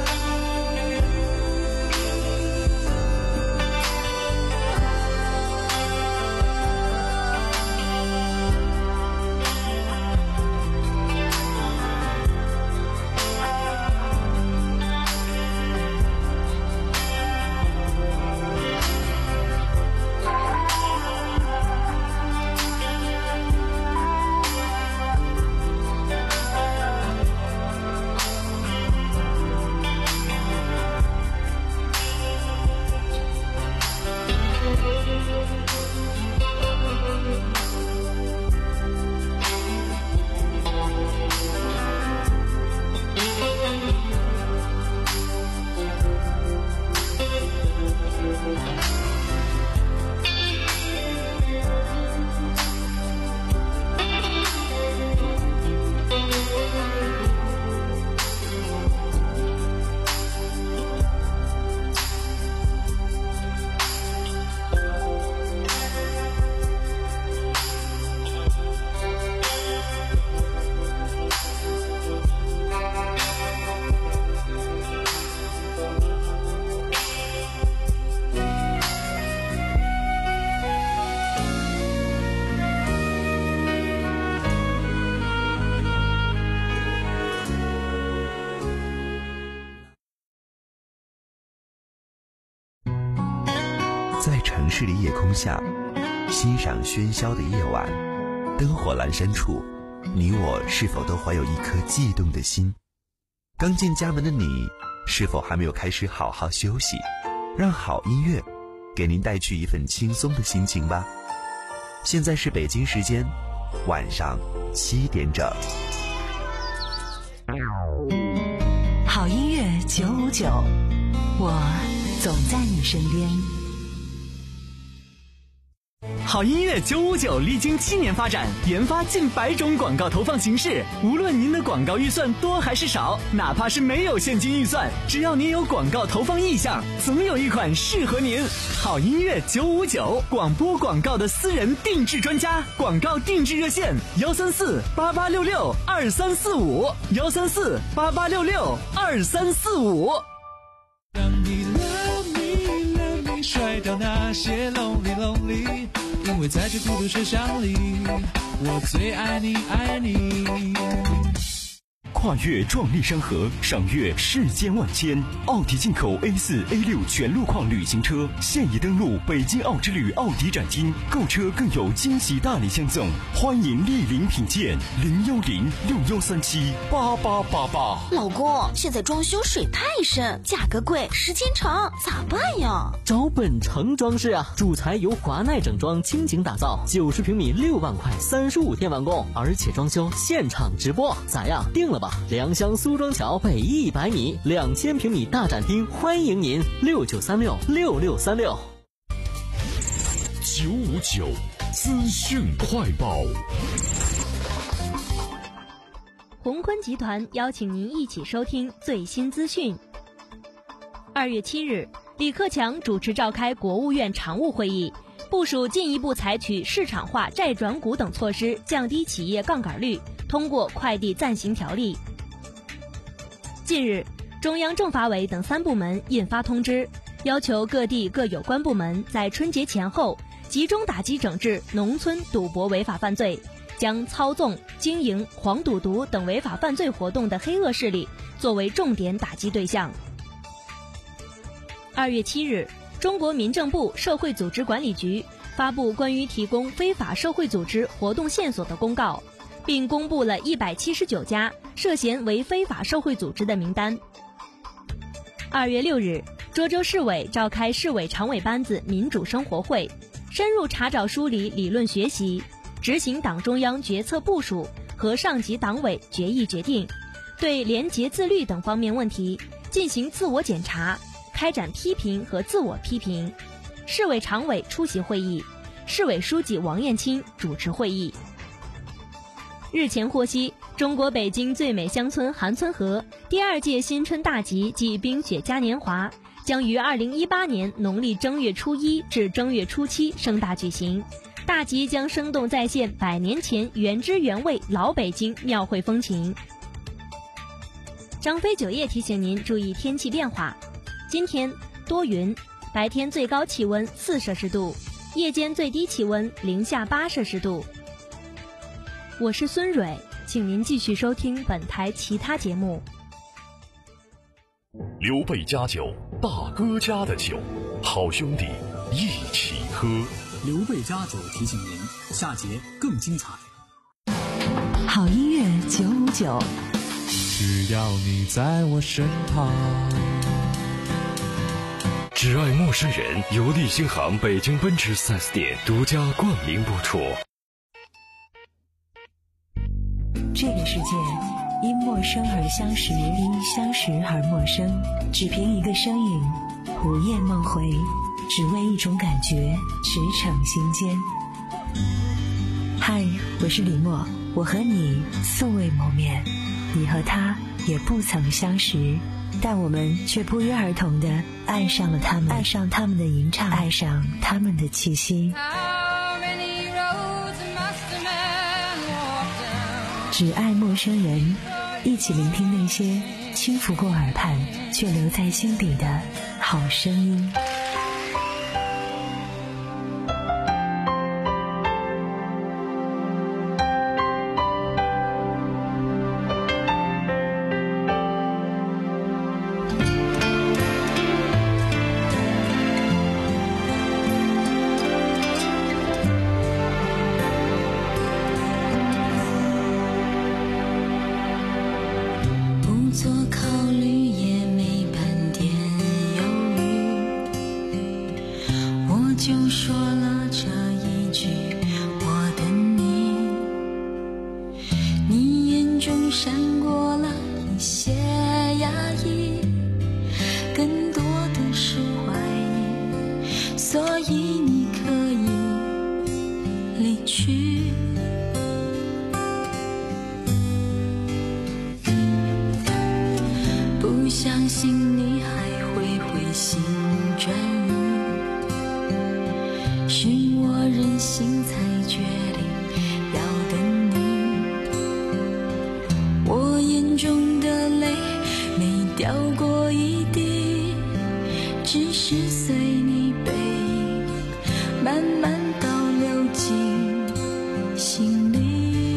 在城市的夜空下，欣赏喧嚣的夜晚，灯火阑珊处，你我是否都怀有一颗悸动的心？刚进家门的你，是否还没有开始好好休息？让好音乐给您带去一份轻松的心情吧。现在是北京时间晚上七点整。 好音乐九五九，我总在你身边。 好音乐九五九历经七年发展，研发近百种广告投放形式。无论您的广告预算多还是少，哪怕是没有现金预算，只要您有广告投放意向，总有一款适合您。好音乐九五九，广播广告的私人定制专家，广告定制热线：幺三四八八六六二三四五，幺三四八八六六二三四五。 让你 love me love me， 甩掉那些 lonely lonely。因为在这孤独车厢里，我最爱你爱你。 跨越壮丽山河，赏月世间万千。奥迪进口 A 四 A 六 全路况旅行车现已登陆北京奥之旅奥迪展厅，购车更有惊喜大礼相赠，欢迎莅临品鉴。零幺零六幺三七八八八八。 老公，现在装修水太深，价格贵，时间长，咋办呀？ 找本城装饰啊，主材由华奈整装倾情打造，九十平米六万块，三十五天完工，而且装修现场直播，咋样？定了吧？良乡苏庄桥北一百米，两千平米大展厅，欢迎您！六九三六六六三六。 九五九资讯快报。 宏坤集团邀请您一起收听最新资讯。二月七日，李克强主持召开国务院常务会议，部署进一步采取市场化债转股等措施，降低企业杠杆率，通过快递暂行条例。近日，中央政法委等三部门印发通知，要求各地各有关部门在春节前后集中打击整治农村赌博违法犯罪，将操纵、经营黄赌毒等违法犯罪活动的黑恶势力作为重点打击对象。二月七日，中国民政部社会组织管理局发布关于提供非法社会组织活动线索的公告，并公布了一百七十九家涉嫌为非法社会组织的名单。二月六日，涿州市委召开市委常委班子民主生活会，深入查找梳理理论学习，执行党中央决策部署和上级党委决议决定，对廉洁自律等方面问题进行自我检查，开展批评和自我批评。市委常委出席会议，市委书记王艳青主持会议。日前获悉，中国北京最美乡村韩村河第二届新春大集暨冰雪嘉年华将于二零一八年农历正月初一至正月初七盛大举行， 大集将生动再现百年前原汁原味老北京庙会风情。张飞酒业提醒您注意天气变化，今天多云，白天最高气温四摄氏度，夜间最低气温零下八摄氏度。我是孙蕊，请您继续收听本台其他节目。 刘备家酒，大哥家的酒，好兄弟一起喝。 刘备家酒提醒您，下节更精彩。 好音乐九五九， 只要你在我身旁。 只爱陌生人由利星行北京奔驰 四 S 店独家冠名播出。 这个世界因陌生而相识，因相识而陌生，只凭一个身影，午夜梦回，只为一种感觉，驰骋心间。嗨，我是李默，我和你素未谋面，你和他也不曾相识，但我们却不约而同地爱上了他们，爱上他们的吟唱，爱上他们的气息。只爱陌生人，一起聆听那些轻拂过耳畔却留在心底的好声音。 做考虑也没半点犹豫，我就说了这一句我等你，你眼中闪过了一些压抑，更多的是怀疑，所以你可以离去。不相信你还会回心转意，是我任性才决定要等你。我眼中的泪没掉过一滴，只是随你背影慢慢倒流进心里。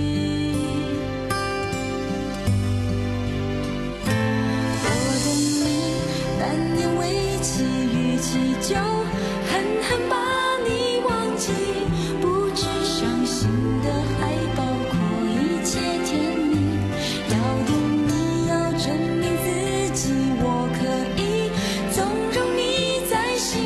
就狠狠把你忘记，不止伤心的还包括一切甜蜜。要等你要证明自己，我可以纵容你在心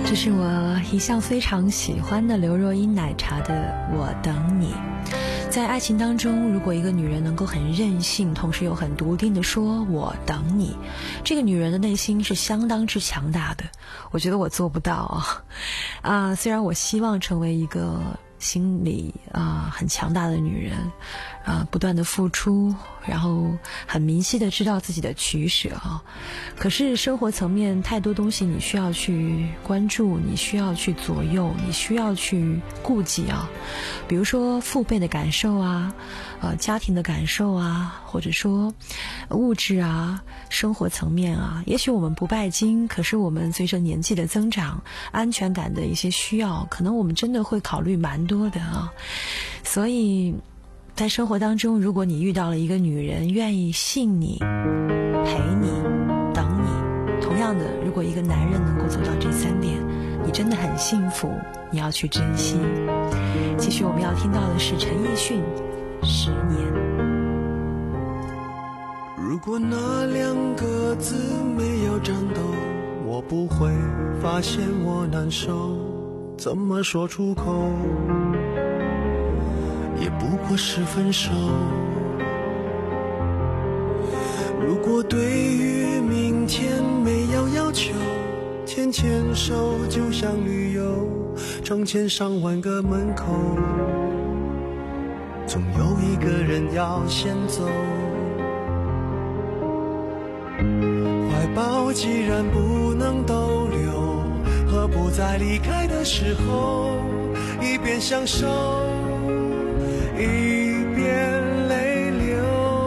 这是我一向非常喜欢的刘若英奶茶的《我等你》。在爱情当中，如果一个女人能够很任性，同时又很笃定地说我等你，这个女人的内心是相当之强大的。我觉得我做不到啊，啊，虽然我希望成为一个心里啊很强大的女人，啊不断的付出，然后很明晰的知道自己的取舍啊。可是生活层面太多东西你需要去关注，你需要去左右，你需要去顾及啊。比如说父辈的感受啊，呃家庭的感受啊，或者说物质啊，生活层面啊。也许我们不拜金，可是我们随着年纪的增长，安全感的一些需要，可能我们真的会考虑蛮多的啊。所以在生活当中，如果你遇到了一个女人愿意信你、陪你、等你，同样的，如果一个男人能够做到这三点，你真的很幸福，你要去珍惜。继续我们要听到的是陈奕迅《十年》。 如果那两个字没有颤抖，我不会发现我难受，怎么说出口也不过是分手。如果对于明天没有要求，牵牵手就像旅游，成千上万个门口，总有一个人要先走。怀抱既然不能逗留，何不在离开的时候一边享受一边泪流。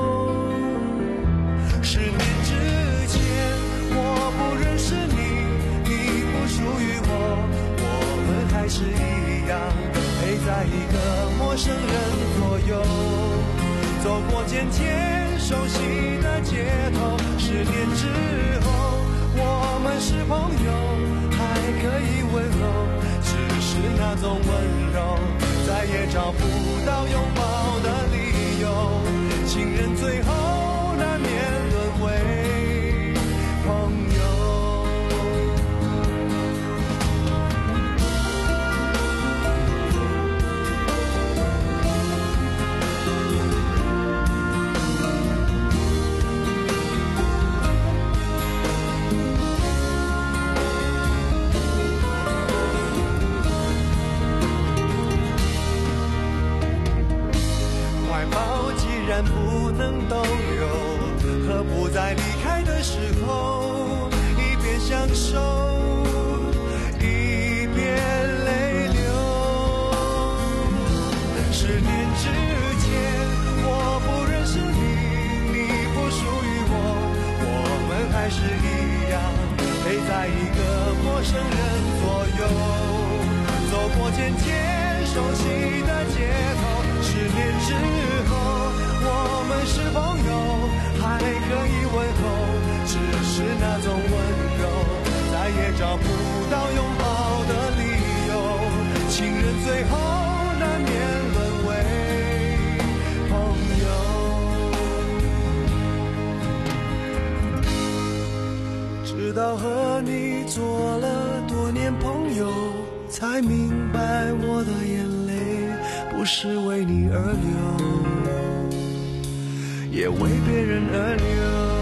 十年之前我不认识你，你不属于我，我们还是一样陪在一个陌生人左右，走过渐渐熟悉的街头。十年之后我们是朋友，还可以问候，只是那种温柔再也找不到拥抱的理由，情人最后难免沦为朋友。不能逗留，何不在离开的时候一边享受一边泪流。十年之前我不认识你，你不属于我，我们还是一样陪在一个陌生人左右，走过渐渐熟悉的街头。十年之后我们是朋友，还可以问候，只是那种温柔再也找不到拥抱的理由，情人最后难免沦为朋友。直到和你做了多年朋友，才明白我的眼泪不是为你而流，也为别人而流。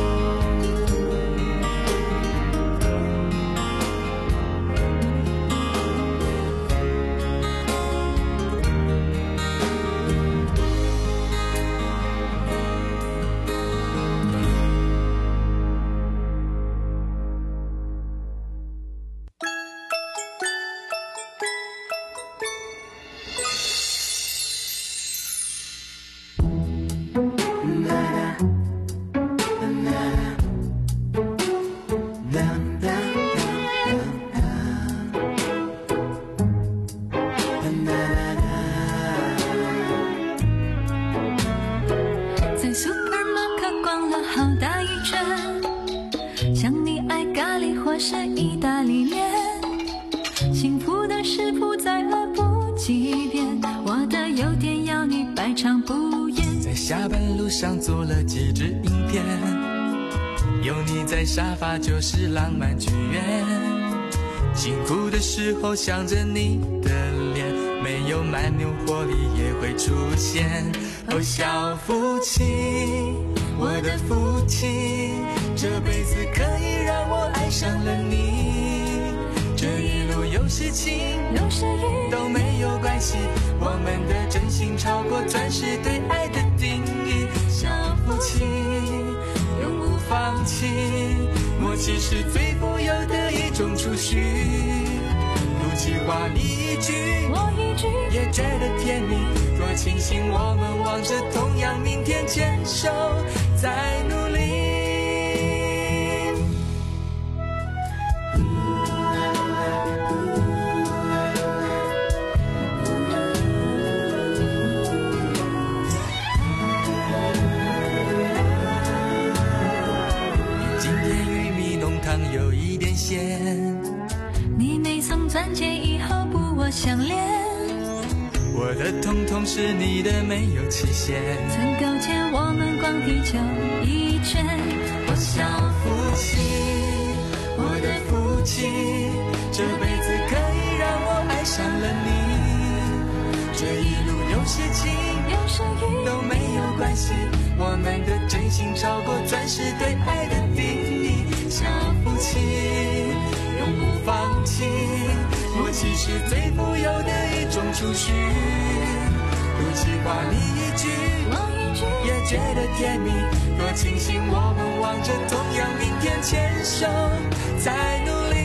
是意大利面，幸福的食谱再饿不几遍，我的优点要你百尝不厌。 在下班路上做了几支影片，有你在沙发就是浪漫剧院， 辛苦的时候想着你的脸，没有蛮牛活力也会出现。哦，小福气，我的福气，这辈子可以让我爱上了你。这一路有时晴有时雨都没有关系，我们的真心超过钻石对爱的定义。小福气，永不放弃，默契是最富有的一种储蓄。不计划你一句我一句也觉得甜蜜，多庆幸我们望着同样明天，牵手在努力。今天玉米浓汤有一点咸， 你没曾钻戒以后不我相恋， 我的统统是你的没有期限， 曾勾践我们逛地球一圈。 我小福气，我的福气，这辈子可以让我爱上了你。这一路有时晴有时雨都没有关系，我们的真心超过钻石对爱的定义。小福气，永不放弃，默契是最富有的一种储蓄。不计划你一句我一句也觉得甜蜜，多庆幸我们望着同样明天，牵手在努力。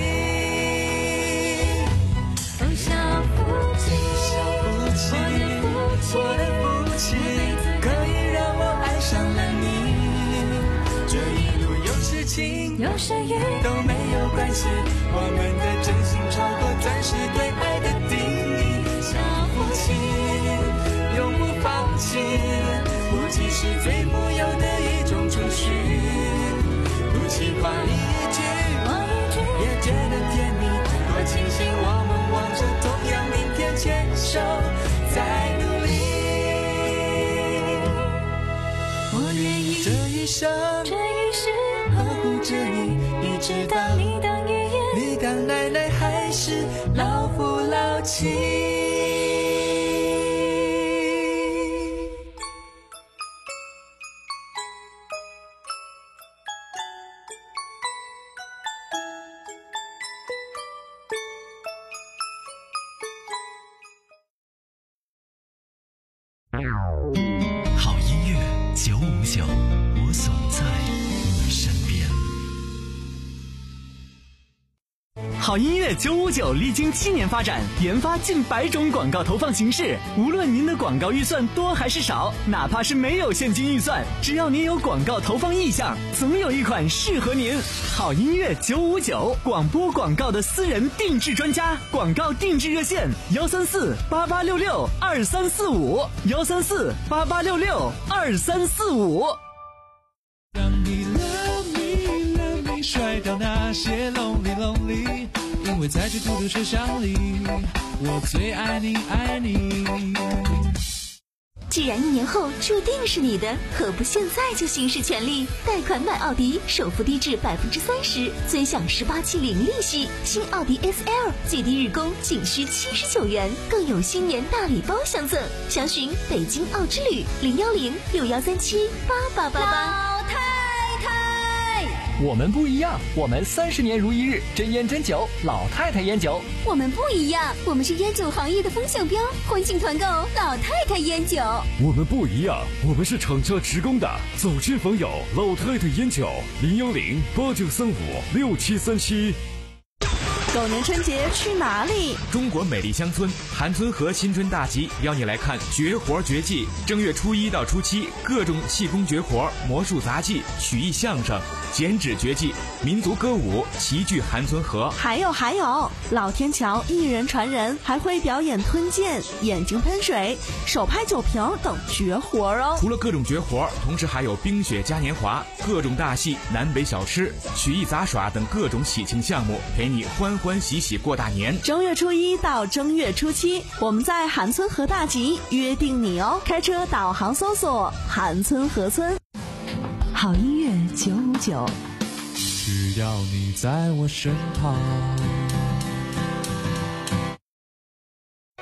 哦，小福气， 小福气，我的福气，可以让我爱上了你。这一路有时晴有时雨都没有关系，我们的真心超过钻石对爱的定义。小福气，永不放弃，福气是最富有的一种储蓄。不计划你一句我一句也觉得甜蜜，多庆幸我们望着同样明天，牵手在努力。 我愿意这一生这一世呵护着你，一直到你当爷爷你当奶奶，还是老夫老妻。 好音乐九五九，我总在你身边。 好音乐九五九历经七年发展，研发近百种广告投放形式。无论您的广告预算多还是少，哪怕是没有现金预算，只要您有广告投放意向，总有一款适合您。好音乐九五九，广播广告的私人定制专家，广告定制热线：幺三四八八六六二三四五，幺三四八八六六二三四五。 让你 love me love me 甩掉那些 lonely lonely， 因为在这孤独车厢里，我最爱你爱你。 既然一年后注定是你的，何不现在就行使权利？贷款买奥迪，首付低至百分之三十，尊享十八期零利息。新奥迪 S L 最低日供仅需七十九元，更有新年大礼包相赠。详询北京奥之旅零幺零六幺三七八八八八。 老太太，我们不一样，我们三十年如一日，真烟真酒，老太太烟酒。 我们不一样，我们是烟酒行业的风向标，欢迎团购老太太烟酒。 我们不一样，我们是厂家直供的，走之访友老太太烟酒零幺零八九三五六七三七。 狗年春节去哪里？ 中国美丽乡村韩村河新春大集邀你来看绝活绝技。正月初一到初七，各种气功绝活、魔术杂技、曲艺相声、剪纸绝技、民族歌舞齐聚韩村河。 还有还有，老天桥一人传人，还会表演吞剑、眼睛喷水、手拍酒瓶等绝活哦。 除了各种绝活，同时还有冰雪嘉年华、各种大戏、南北小吃、曲艺杂耍等各种喜庆项目，陪你欢欢喜喜过大年。 正月初一到正月初七，我们在韩村河大集约定你哦。开车导航搜索韩村河村。 好音乐九五九， 只要你在我身旁，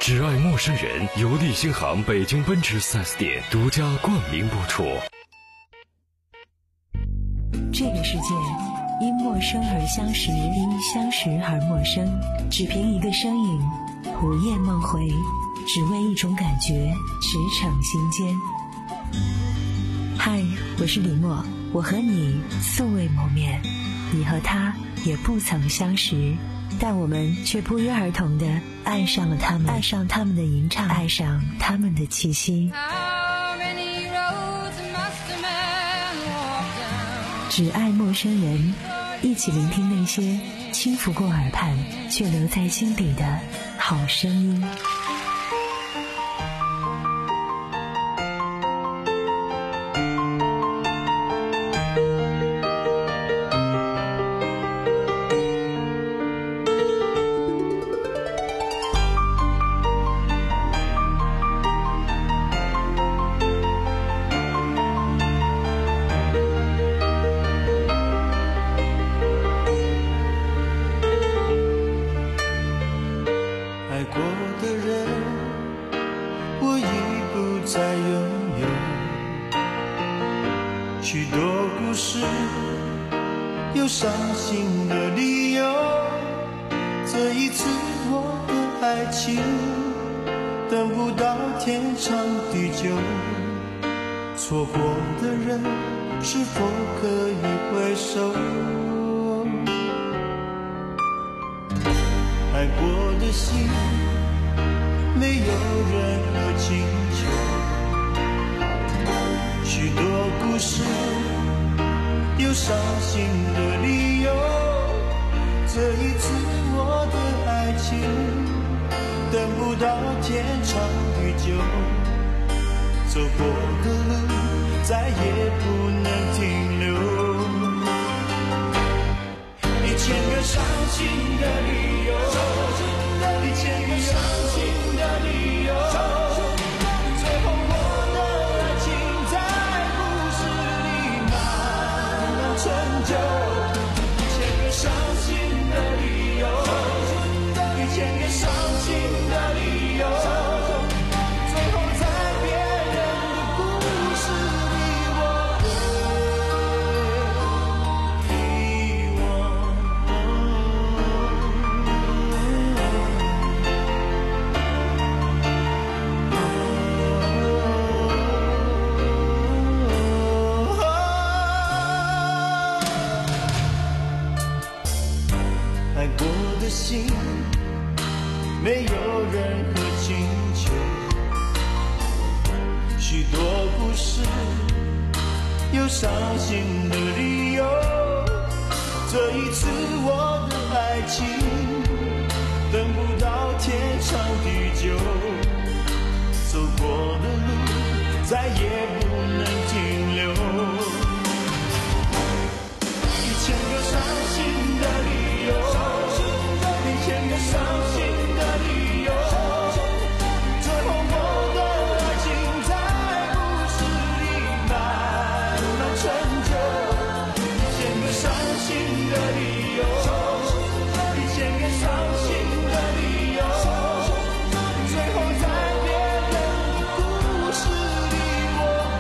只爱陌生人由立新行北京奔驰 四 S 店独家冠名播出。 这个世界因陌生而相识，因相识而陌生。只凭一个身影，午夜梦回，只为一种感觉，驰骋心间。嗨，我是李默，我和你素未谋面，你和他也不曾相识，但我们却不约而同地爱上了他们，爱上他们的吟唱，爱上他们的气息。只爱陌生人，一起聆听那些轻拂过耳畔却留在心底的好声音。 许多故事有伤心的理由，这一次我的爱情等不到天长地久，错过的人是否可以回首？爱过的心没有任何请求，许多故事有伤心的理由，这一次我的爱情等不到天长地久，走过的路再也不能停留，一千个伤心的理由，一千个伤心的理由，最后我的爱情在故事里慢慢成就，一千个伤心的理由，一千个伤心的理由，最后在别人的故事里我会遗忘。爱过的心没有任何请求，许多故事有伤心的理由，这一次我的爱情等不到天长地久，走过的路再也不能停留，一千个伤心的理由，一千个伤心的理由，最后我的爱情在故事里慢慢成就，一千个伤心的理由，一千个伤心的理由，最后在别人的故事里我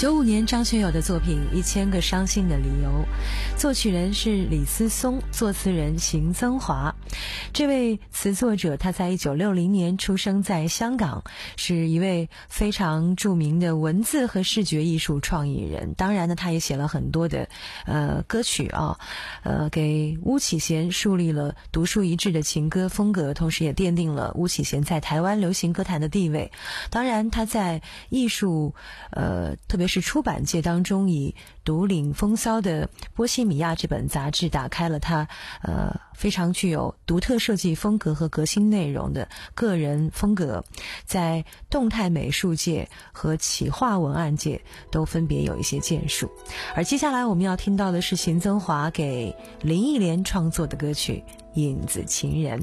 九五年张学友的作品《一千个伤心的理由》，作曲人是李思松，作词人邢增华。这位词作者他在一九六零年出生在香港，是一位非常著名的文字和视觉艺术创意人。当然呢，他也写了很多的呃歌曲啊，呃给巫启贤树立了独树一帜的情歌风格，同时也奠定了巫启贤在台湾流行歌坛的地位。当然他在艺术呃特别是出版界当中，以独领风骚的《波西米亚》这本杂志打开了他呃非常具有独特设计风格和革新内容的个人风格，在动态美术界和企划文案界都分别有一些建树。而接下来我们要听到的是邢增华给林忆莲创作的歌曲《影子情人》。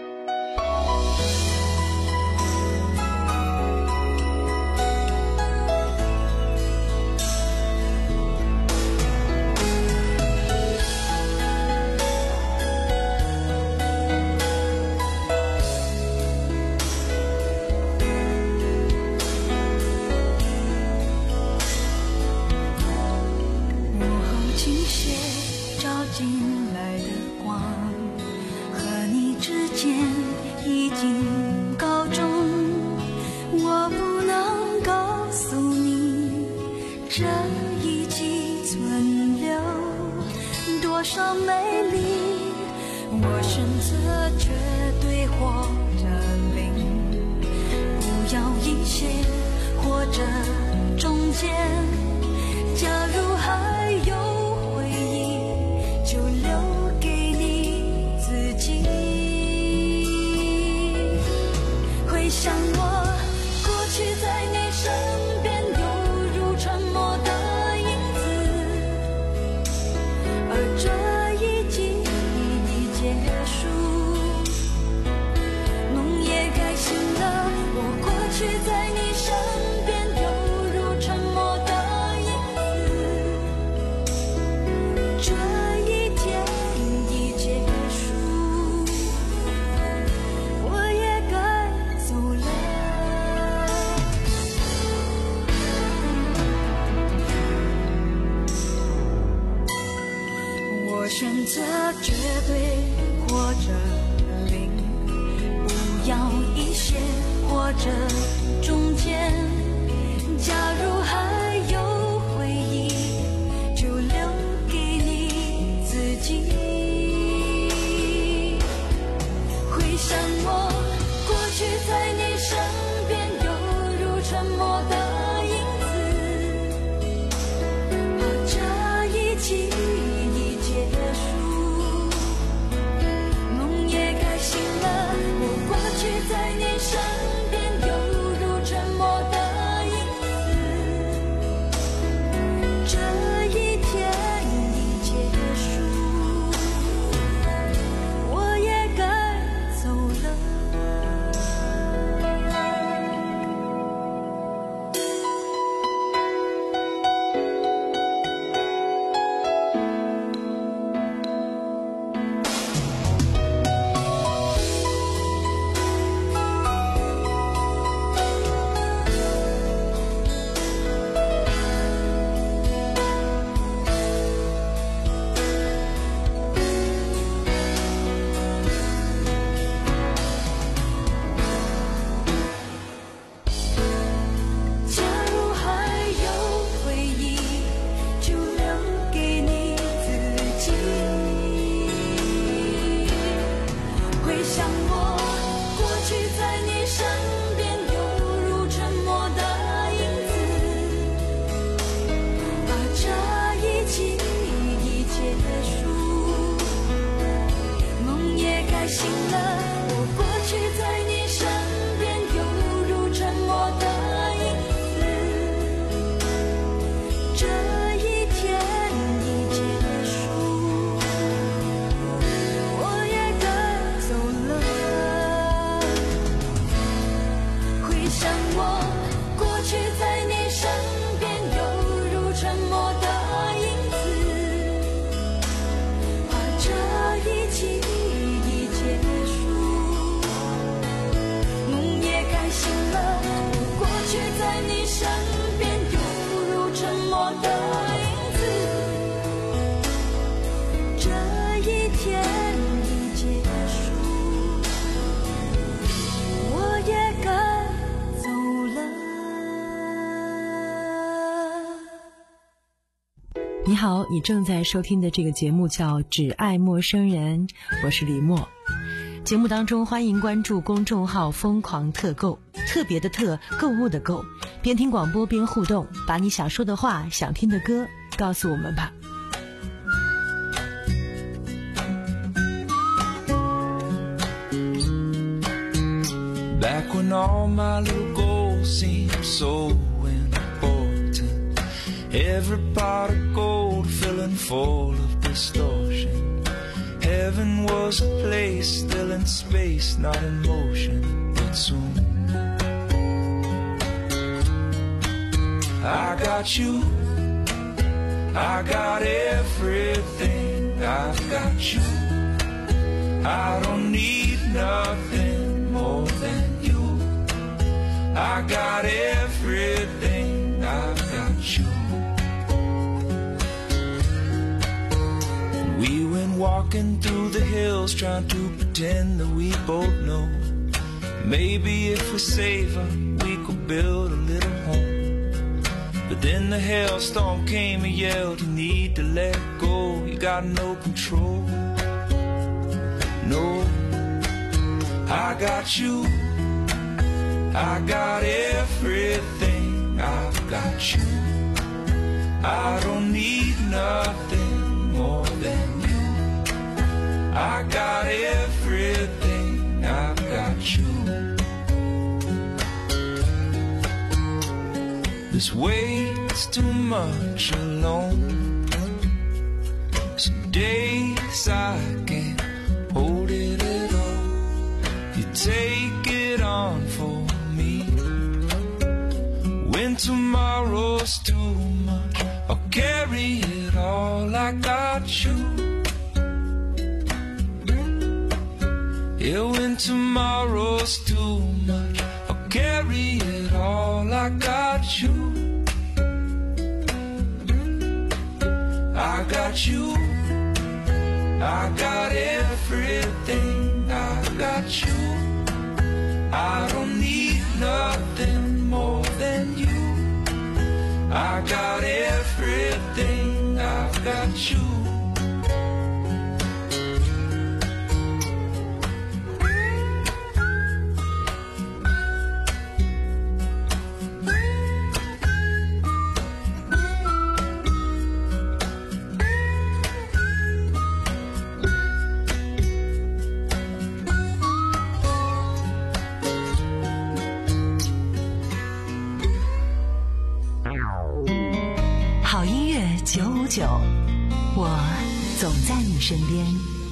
选择绝对或者零，不要一些或者中间。假如还有回忆，就留给你自己。回想我过去在你身边，犹如沉默的影子，而这一切在你身边，犹如沉默的影子。 好，你正在收听的这个节目叫《只爱陌生人》，我是李默。节目当中欢迎关注公众号疯狂特购，特别的特，购物的购，边听广播边互动，把你想说的话、想听的歌告诉我们吧。 Back when all my little goals seemed so important, every pot of gold filling full of distortion. Heaven was a place still in space, not in motion, but soon I got you, I got everything, I've got you, I don't need nothing more than you. I got everything, I've got you. We went walking through the hills trying to pretend that we both know maybe if we save her we could build a little home. But then the hailstorm came and yelled, you need to let go, you got no control. No, I got you, I got everything, I've got you, I don't need nothing more than you. I got everything, I've got you. This weight's too much alone. Some days I can't hold it at all. You take it on for me. When tomorrow's too much, I'll carry it all. I got you. Yeah, when tomorrow's too much, I'll carry it all. I got you. I got you. I got everything, I got you. I don't need nothing more than you. I got everything, I've got you. 九五九，我总在你身边。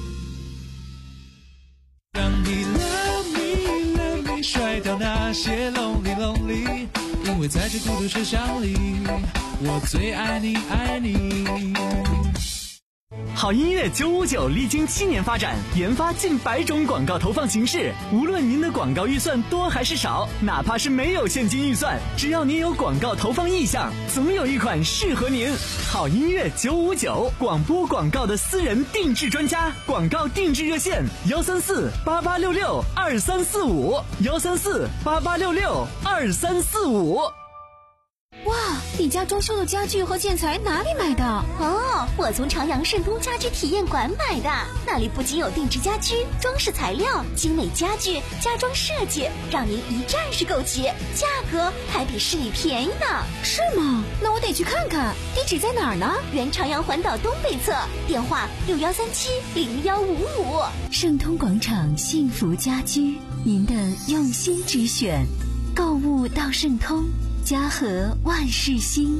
让你 love me love me 甩掉那些 lonely lonely， 因为在这孤独车厢里，我最爱你爱你。 好音乐九五九历经七年发展，研发近百种广告投放形式。无论您的广告预算多还是少，哪怕是没有现金预算，只要您有广告投放意向，总有一款适合您。好音乐九五九，广播广告的私人定制专家，广告定制热线：幺三四八八六六二三四五，幺三四八八六六二三四五。 哇，你家装修的家具和建材哪里买的？哦，我从长阳盛东家居体验馆买的。那里不仅有定制家居、装饰材料、精美家具、家装设计，让您一站式购齐，价格还比市里便宜呢。是吗？那我得去看看。地址在哪儿呢？原长阳环岛东北侧，电话六幺三七零幺五五。 盛通广场幸福家居，您的用心之选，购物到盛通。家和万事兴。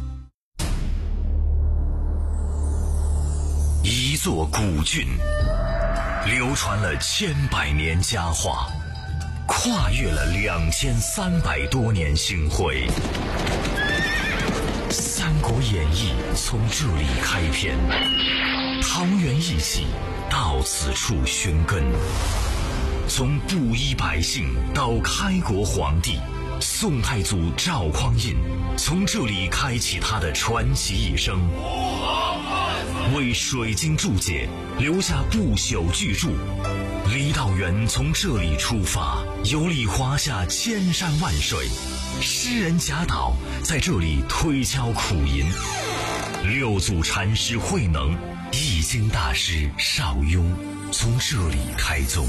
一座古郡，流传了千百年佳话，跨越了两千三百多年星辉。《三国演义》从这里开篇，桃园义气到此处寻根。从布衣百姓到开国皇帝，宋太祖赵匡胤从这里开启他的传奇一生，为水晶注解留下不朽巨著。郦道元从这里出发，游历华夏千山万水，诗人贾岛在这里推敲苦吟。 六祖禅师慧能，易经大师邵雍从这里开宗。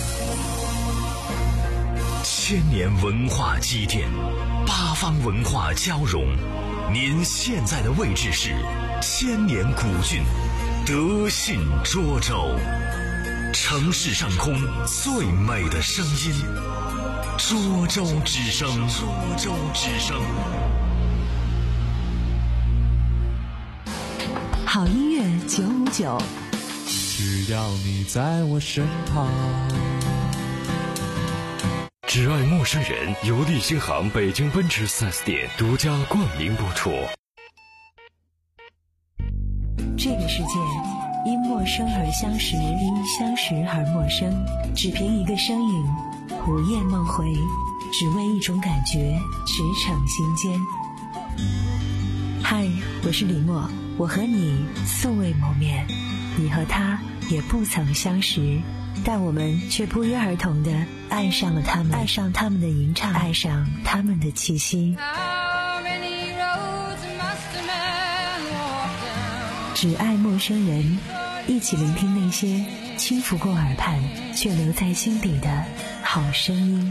千年文化积淀，八方文化交融。您现在的位置是千年古郡德信涿州，城市上空最美的声音，涿州之声。涿州之声。 好音乐九五九， 只要你在我身旁。 只爱陌生人由利星行北京奔驰 四 S 店独家冠名播出。 这个世界因陌生而相识，因相识而陌生，只凭一个身影，午夜梦回，只为一种感觉，驰骋心间。嗨，我是李默，我和你素未谋面，你和他也不曾相识，但我们却不约而同地爱上了他们，爱上他们的吟唱，爱上他们的气息。只爱陌生人，一起聆听那些轻拂过耳畔却留在心底的好声音。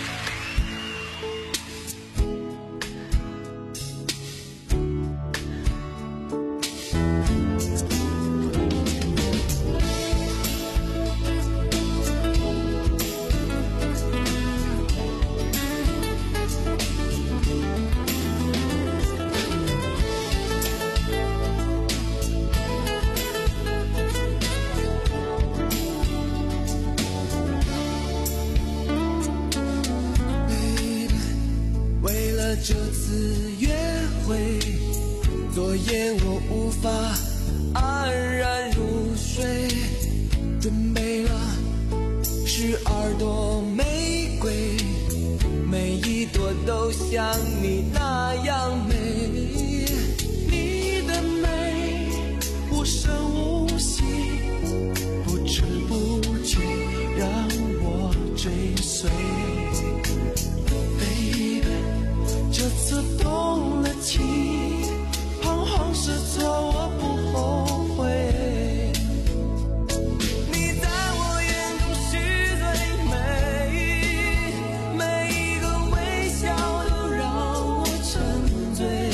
这次约会，昨夜我无法安然入睡，准备了十二朵玫瑰，每一朵都像你那样美。你的美无声无息，不知不觉让我追随。这次动了情，彷徨失措我不后悔。你在我眼中是最美，每一个微笑都让我沉醉。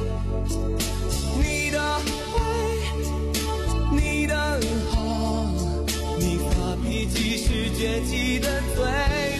你的坏，你的好，你发脾气是倔气的嘴。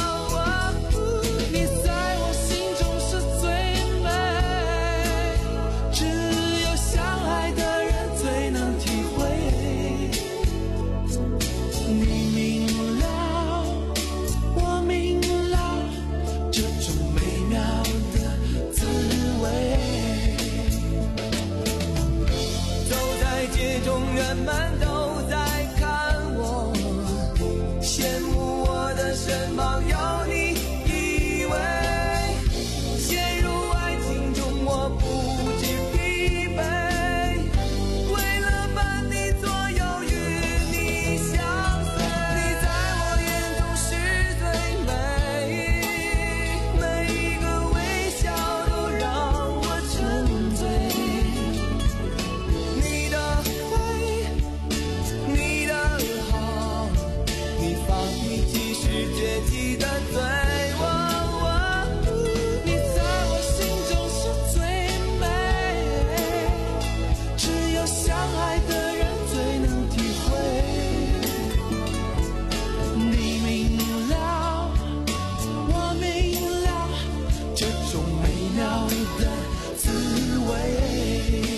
人们都在看我，羡慕我的身旁有你依偎，陷入爱情中我不知疲惫，为了伴你左右与你相随。你在我眼中是最美，每一个微笑都让我沉醉。你的倔气的嘴，你在我心中是最美，只有相爱的人最能体会。你明了，我明了，这种美妙的滋味。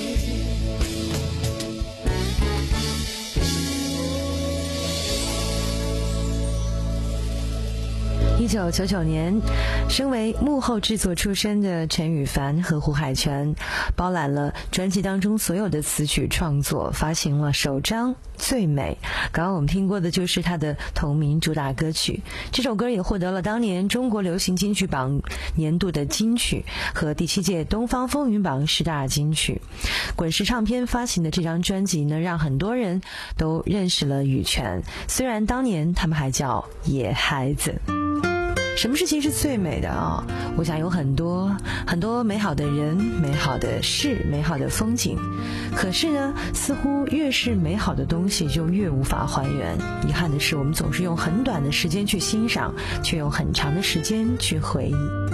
一九九九年，身为幕后制作出身的陈羽凡和胡海泉包揽了专辑当中所有的词曲创作，发行了首张《最美》。刚刚我们听过的就是他的同名主打歌曲，这首歌也获得了当年中国流行金曲榜年度的金曲和第七届东方风云榜十大金曲。滚石唱片发行的这张专辑呢，让很多人都认识了羽泉，虽然当年他们还叫野孩子。 什么事情是最美的啊？我想有很多很多美好的人、美好的事、美好的风景。可是呢，似乎越是美好的东西就越无法还原。遗憾的是，我们总是用很短的时间去欣赏，却用很长的时间去回忆。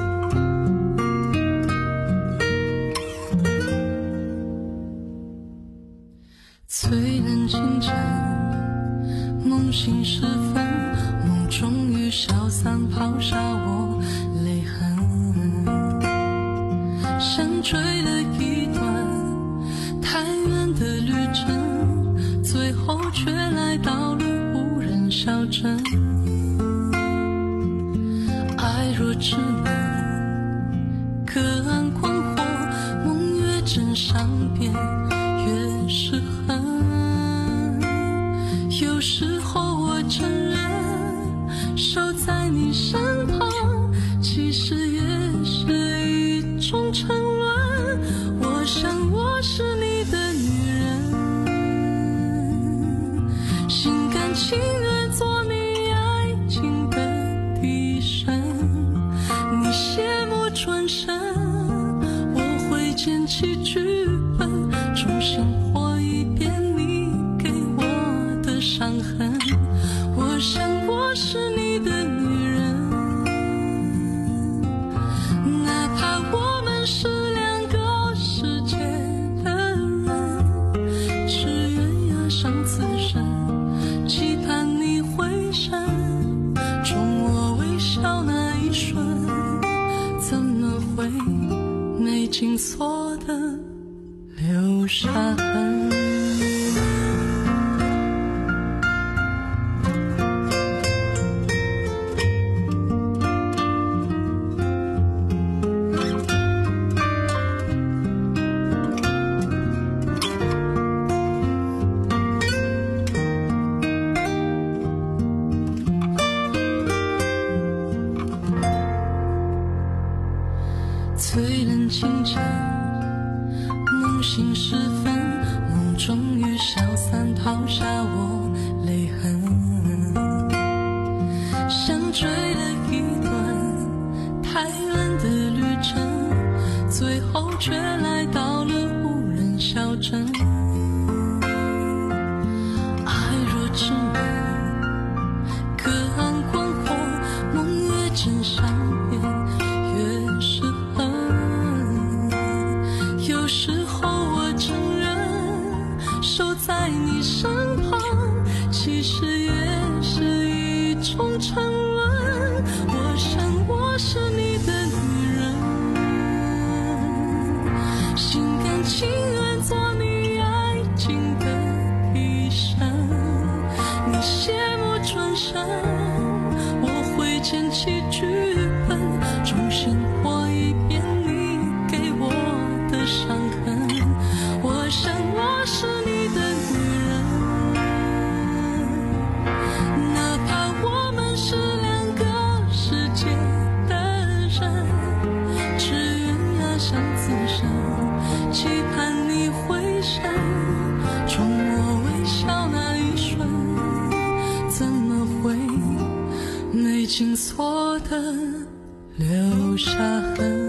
醉人清晨，梦醒时分，梦终于消散，抛下我泪痕，像追了一段太远的旅程，最后却来到了无人小镇。爱若只能隔岸观火，梦越真善变越是恨。有时候我承认，守在你身旁其实也是一种沉沦。我想我是你的女人，心甘情愿做你爱情的替身。你谢幕转身，我会捡起剧本，重新活一遍你给我的伤痕。我想我是你的女人，哪怕我们是两个世界的人，只愿压上此生，期盼你回神，冲我微笑那一瞬，怎么会没紧锁的留下痕。醉人清晨，梦醒时分，梦终于消散，抛下我泪痕，像追了一段太远的旅程，最后却来到了无人小镇。爱若只能隔岸观火，梦越真善变越是恨。有时候我承认，守在你身旁其实也是一种沉沦。我想我是你的女人，心甘情愿做你爱情的替身。你谢幕转身，我会捡起剧本，重新活一遍你给我的伤痕。我想我是你的女人，哪怕我们是两个世界的人，只愿压上此生，期盼你回神，冲我微笑那一瞬，怎么会没紧锁的留下痕。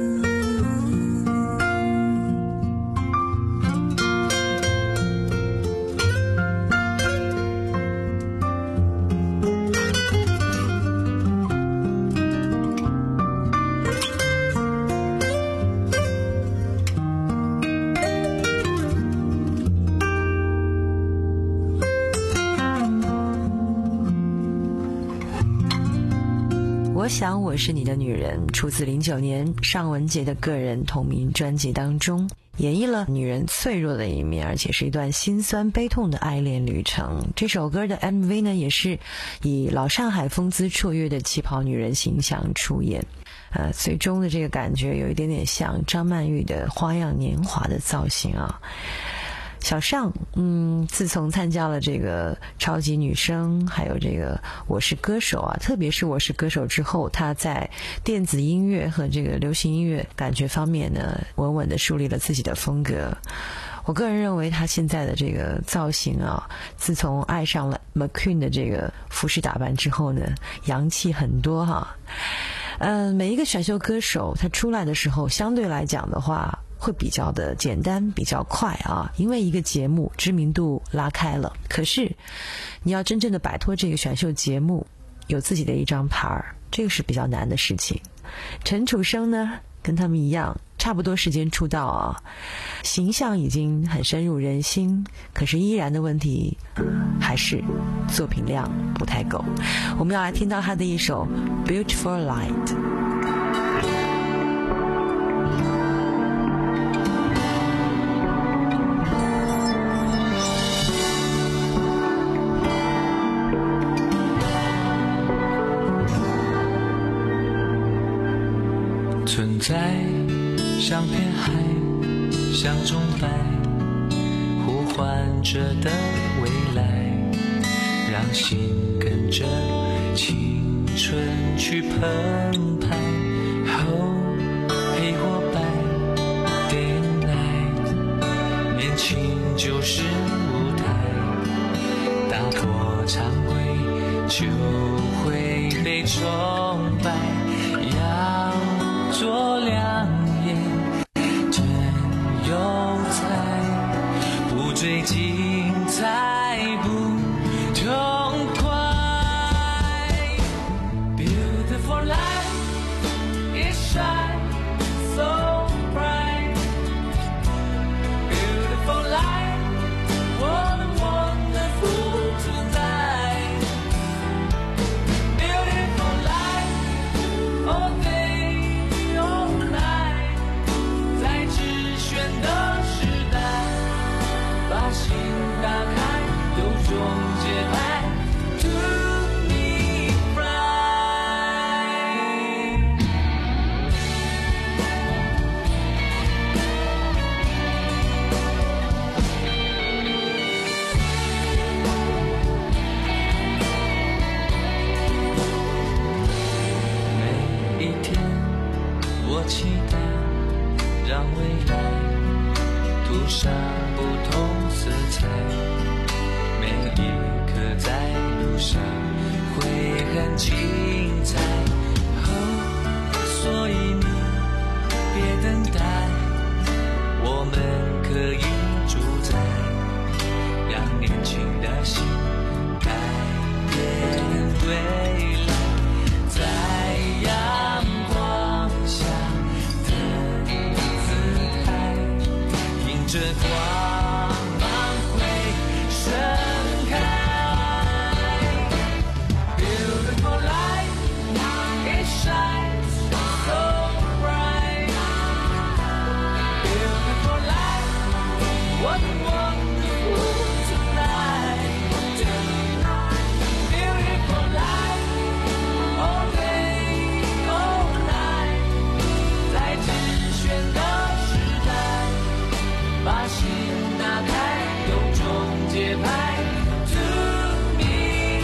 我想我是你的女人，出自零九年尚雯婕的个人同名专辑当中，演绎了女人脆弱的一面，而且是一段心酸悲痛的爱恋旅程。这首歌的 M V 呢，也是以老上海风姿绰约的旗袍女人形象出演。呃，最终的这个感觉有一点点像张曼玉的花样年华的造型啊。小尚，嗯，自从参加了这个超级女声，还有这个我是歌手啊，特别是我是歌手之后，他在电子音乐和这个流行音乐感觉方面呢，稳稳地树立了自己的风格。我个人认为他现在的这个造型啊，自从爱上了 McQueen 的这个服饰打扮之后呢，洋气很多哈。 嗯、呃，每一个选秀歌手他出来的时候，相对来讲的话会比较的简单，比较快啊，因为一个节目知名度拉开了。可是你要真正的摆脱这个选秀节目，有自己的一张牌儿，这个是比较难的事情。陈楚生呢，跟他们一样，差不多时间出道啊，形象已经很深入人心，可是依然的问题还是作品量不太够。我们要来听到他的一首 Beautiful Light。 存在像片海，像钟摆，呼唤着的未来，让心跟着青春去澎湃。哦，黑或白 ，Day and night， 年轻就是舞台，打破常规就会被崇拜。做亮眼真有才，不追精彩不痛快。 Beautiful light it shine so bright. Beautiful light, what a wonderful tonight. Beautiful light, oh期待让未来涂上不同色彩，每一刻在路上会很精彩。哦，所以你别等待，我们可以主宰，让年轻的心改变未来，在阳光下这光芒会盛开。 Beautiful light it shines so bright. Beautiful light, what a wonderful tonight. Beautiful light, all day all night， 在直选的时代，把心打开，有种节拍 ，To me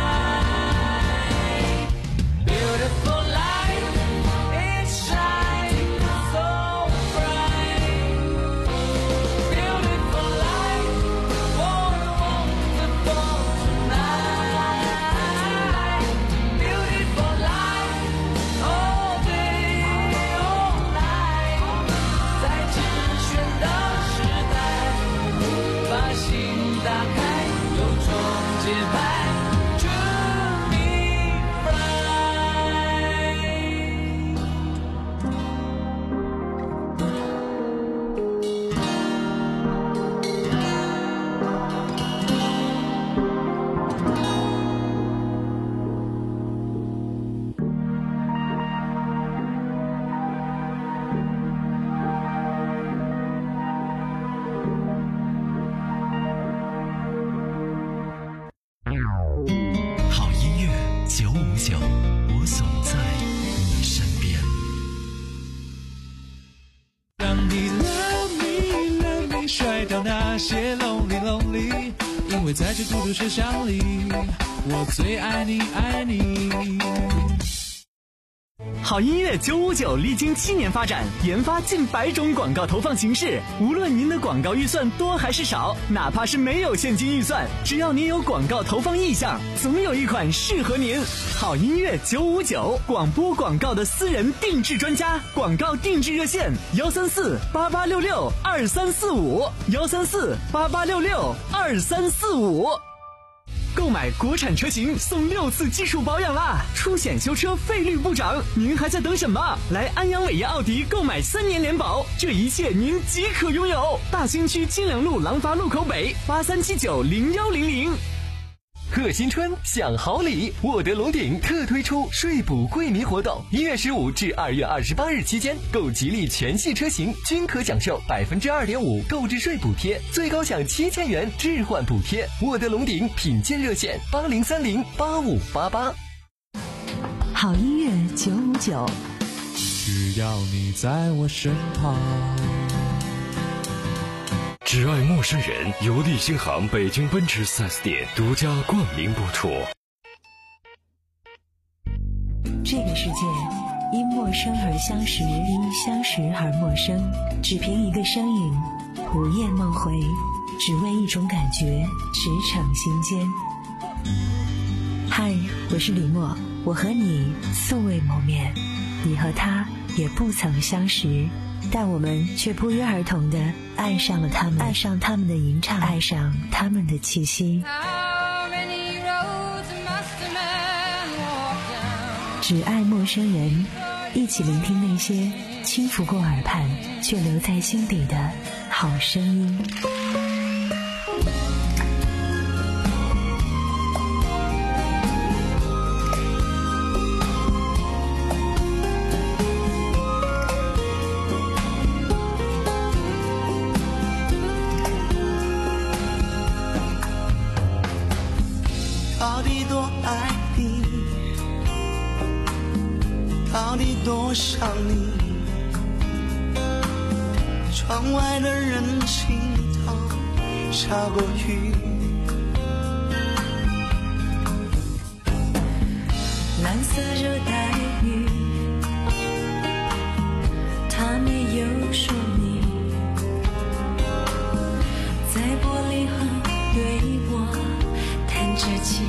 fly。Beautiful light, it shines so bright. Beautiful light, what a wonderful tonight. Beautiful light, all day all night， 在直选的。 把心打开，有种节拍 ，To me fly。 好音乐九五九，我总在你身边。 让你 love me love me， 甩掉那些 lonely lonely， 因为在这孤独世上里，我最爱你爱你。 好音乐九五九历经七年发展，研发近百种广告投放形式。无论您的广告预算多还是少，哪怕是没有现金预算，只要您有广告投放意向，总有一款适合您。好音乐九五九，广播广告的私人定制专家，广告定制热线：幺三四八八六六二三四五，幺三四八八六六二三四五。购买国产车型送六次技术保养啦，出险修车费率不涨，您还在等什么？来安阳伟业奥迪购买三年联保，这一切您即可拥有。大兴区金良路廊坊路口北八三七九零幺零零。 贺新春享好礼，沃德龙鼎特推出税补惠民活动，一月十五至二月二十八日期间，购吉利全系车型均可享受百分之二点五购置税补贴，最高享七千元置换补贴。沃德龙鼎品鉴热线：八零三零八五八八。 好音乐九五九， 只要你在我身旁。 只爱陌生人由利星行北京奔驰 四 S 店独家冠名播出。 这个世界因陌生而相识，因相识而陌生，只凭一个身影，午夜梦回，只为一种感觉，驰骋心间。嗨，我是李默，我和你素未谋面，你和他也不曾相识，但我们却不约而同地爱上了他们，爱上他们的吟唱，爱上他们的气息。只爱陌生人，一起聆听那些轻拂过耳畔却留在心底的好声音。 到底多爱你，到底多想你，窗外的人行道下过雨， 蓝色热带雨，它没有说明，在玻璃盒对我弹着琴，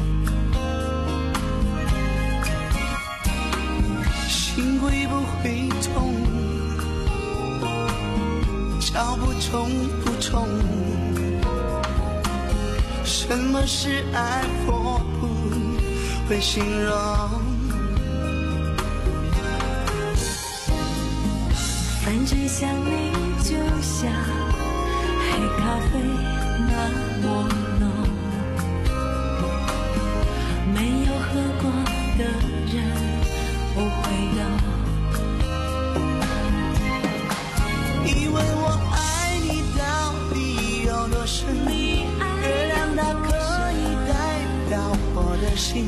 心会不会痛，脚步重不重，什么是爱，我不会形容， 反正想你就像黑咖啡那么浓，没有喝过的人不会懂。 以为我爱你到底有多深，月亮它可以代表我的心，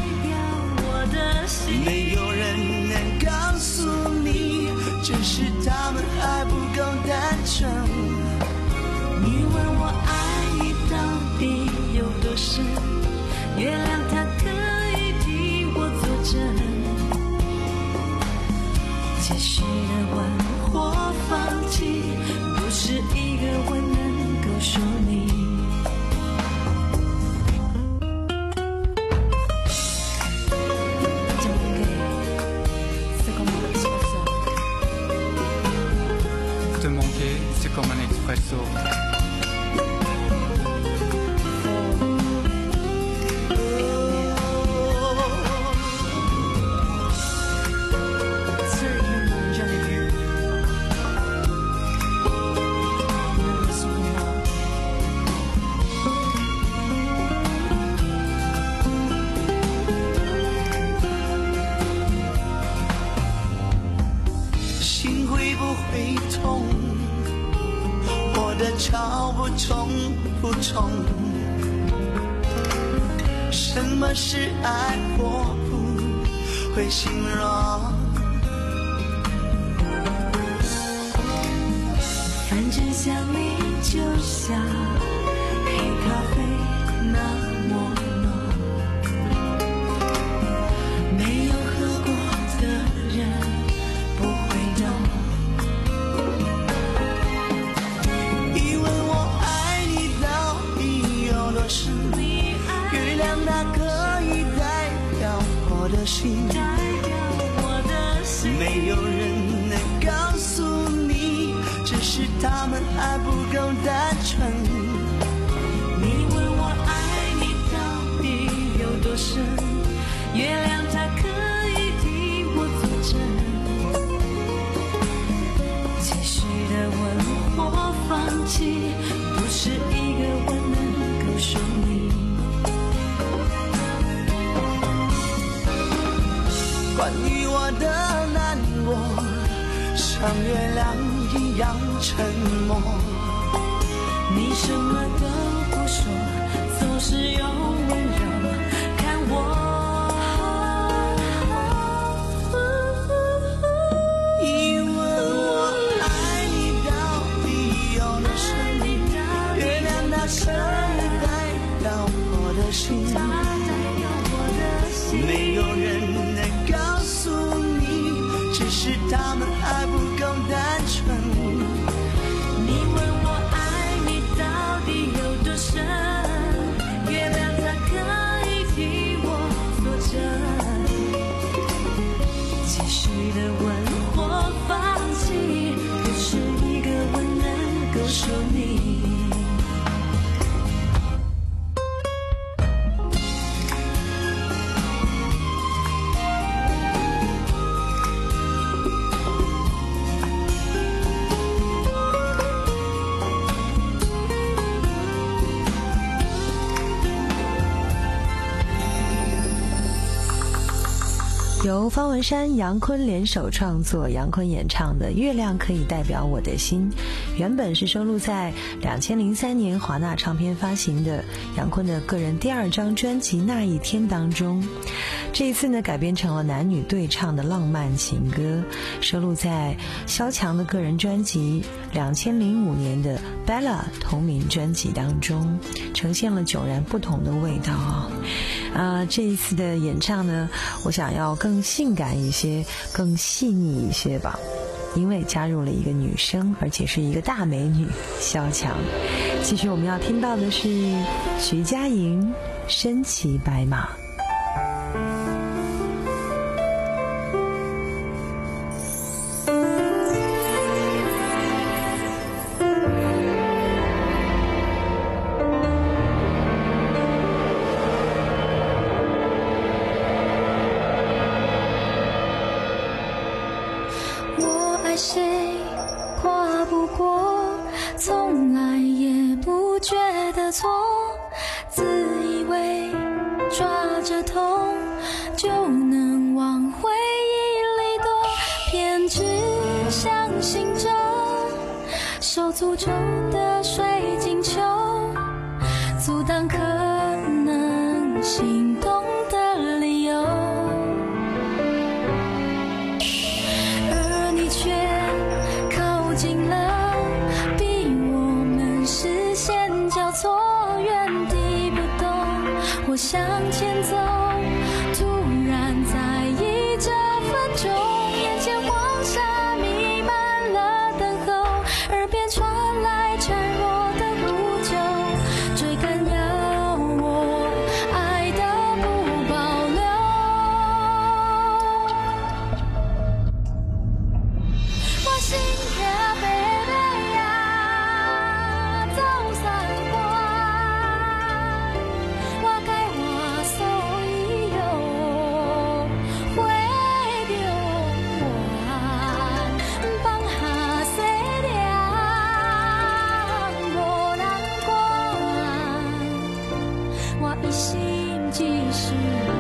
没有人能告诉你，只是他们还不够单纯。 你问我爱你到底有多深，月亮它可以替我作证，解释的问或放弃，不是一个吻能够说明。 Te manquer, c'est comme un expresso. 脚步重不重，什么是爱，我不会形容， 反正想你就像黑咖啡那么浓，没有喝过的深，月亮它可以代表我的心，没有人能告诉你，只是他们还不够单纯。 你问我爱你到底有多深，月亮它可以替我作证，继续的问或放弃，不是一个吻能够说明。 关于我的难过，像月亮一样沉默， 你什么都不说，总是用温柔看我。 你问我爱你到底有多深，月亮它可以代表我的心，没有人能告诉你，只是他们还不够单纯。 你问我爱你到底有多深，月亮它可以替我作证，继续的问或放弃，不是一个吻能够说明。 由方文山、杨坤联手创作，杨坤演唱的《月亮可以代表我的心》，原本是收录在两千零三年华纳唱片发行的杨坤的个人第二张专辑《那一天》当中。这一次呢，改编成了男女对唱的浪漫情歌，收录在萧蔷的个人专辑两千零五年的 Bella 同名专辑当中，呈现了迥然不同的味道啊、呃！这一次的演唱呢，我想要更性感一些，更细腻一些吧，因为加入了一个女生，而且是一个大美女萧蔷。继续我们要听到的是徐佳莹身骑白马。 谁跨不过，从来也不觉得错，自以为抓着痛就能往回忆里躲，偏只相信着受诅咒的水晶球，阻挡可能心动的理由，而你却靠近了，逼我们视线交错，原地不动或向前走，突然在意这分钟，眼前黄沙弥漫了等候，耳边传来孱弱的呼救，追赶要我爱的不保留，我心也被被呀走散关，我该我所以有回流完，放下细念无人管，我一心只是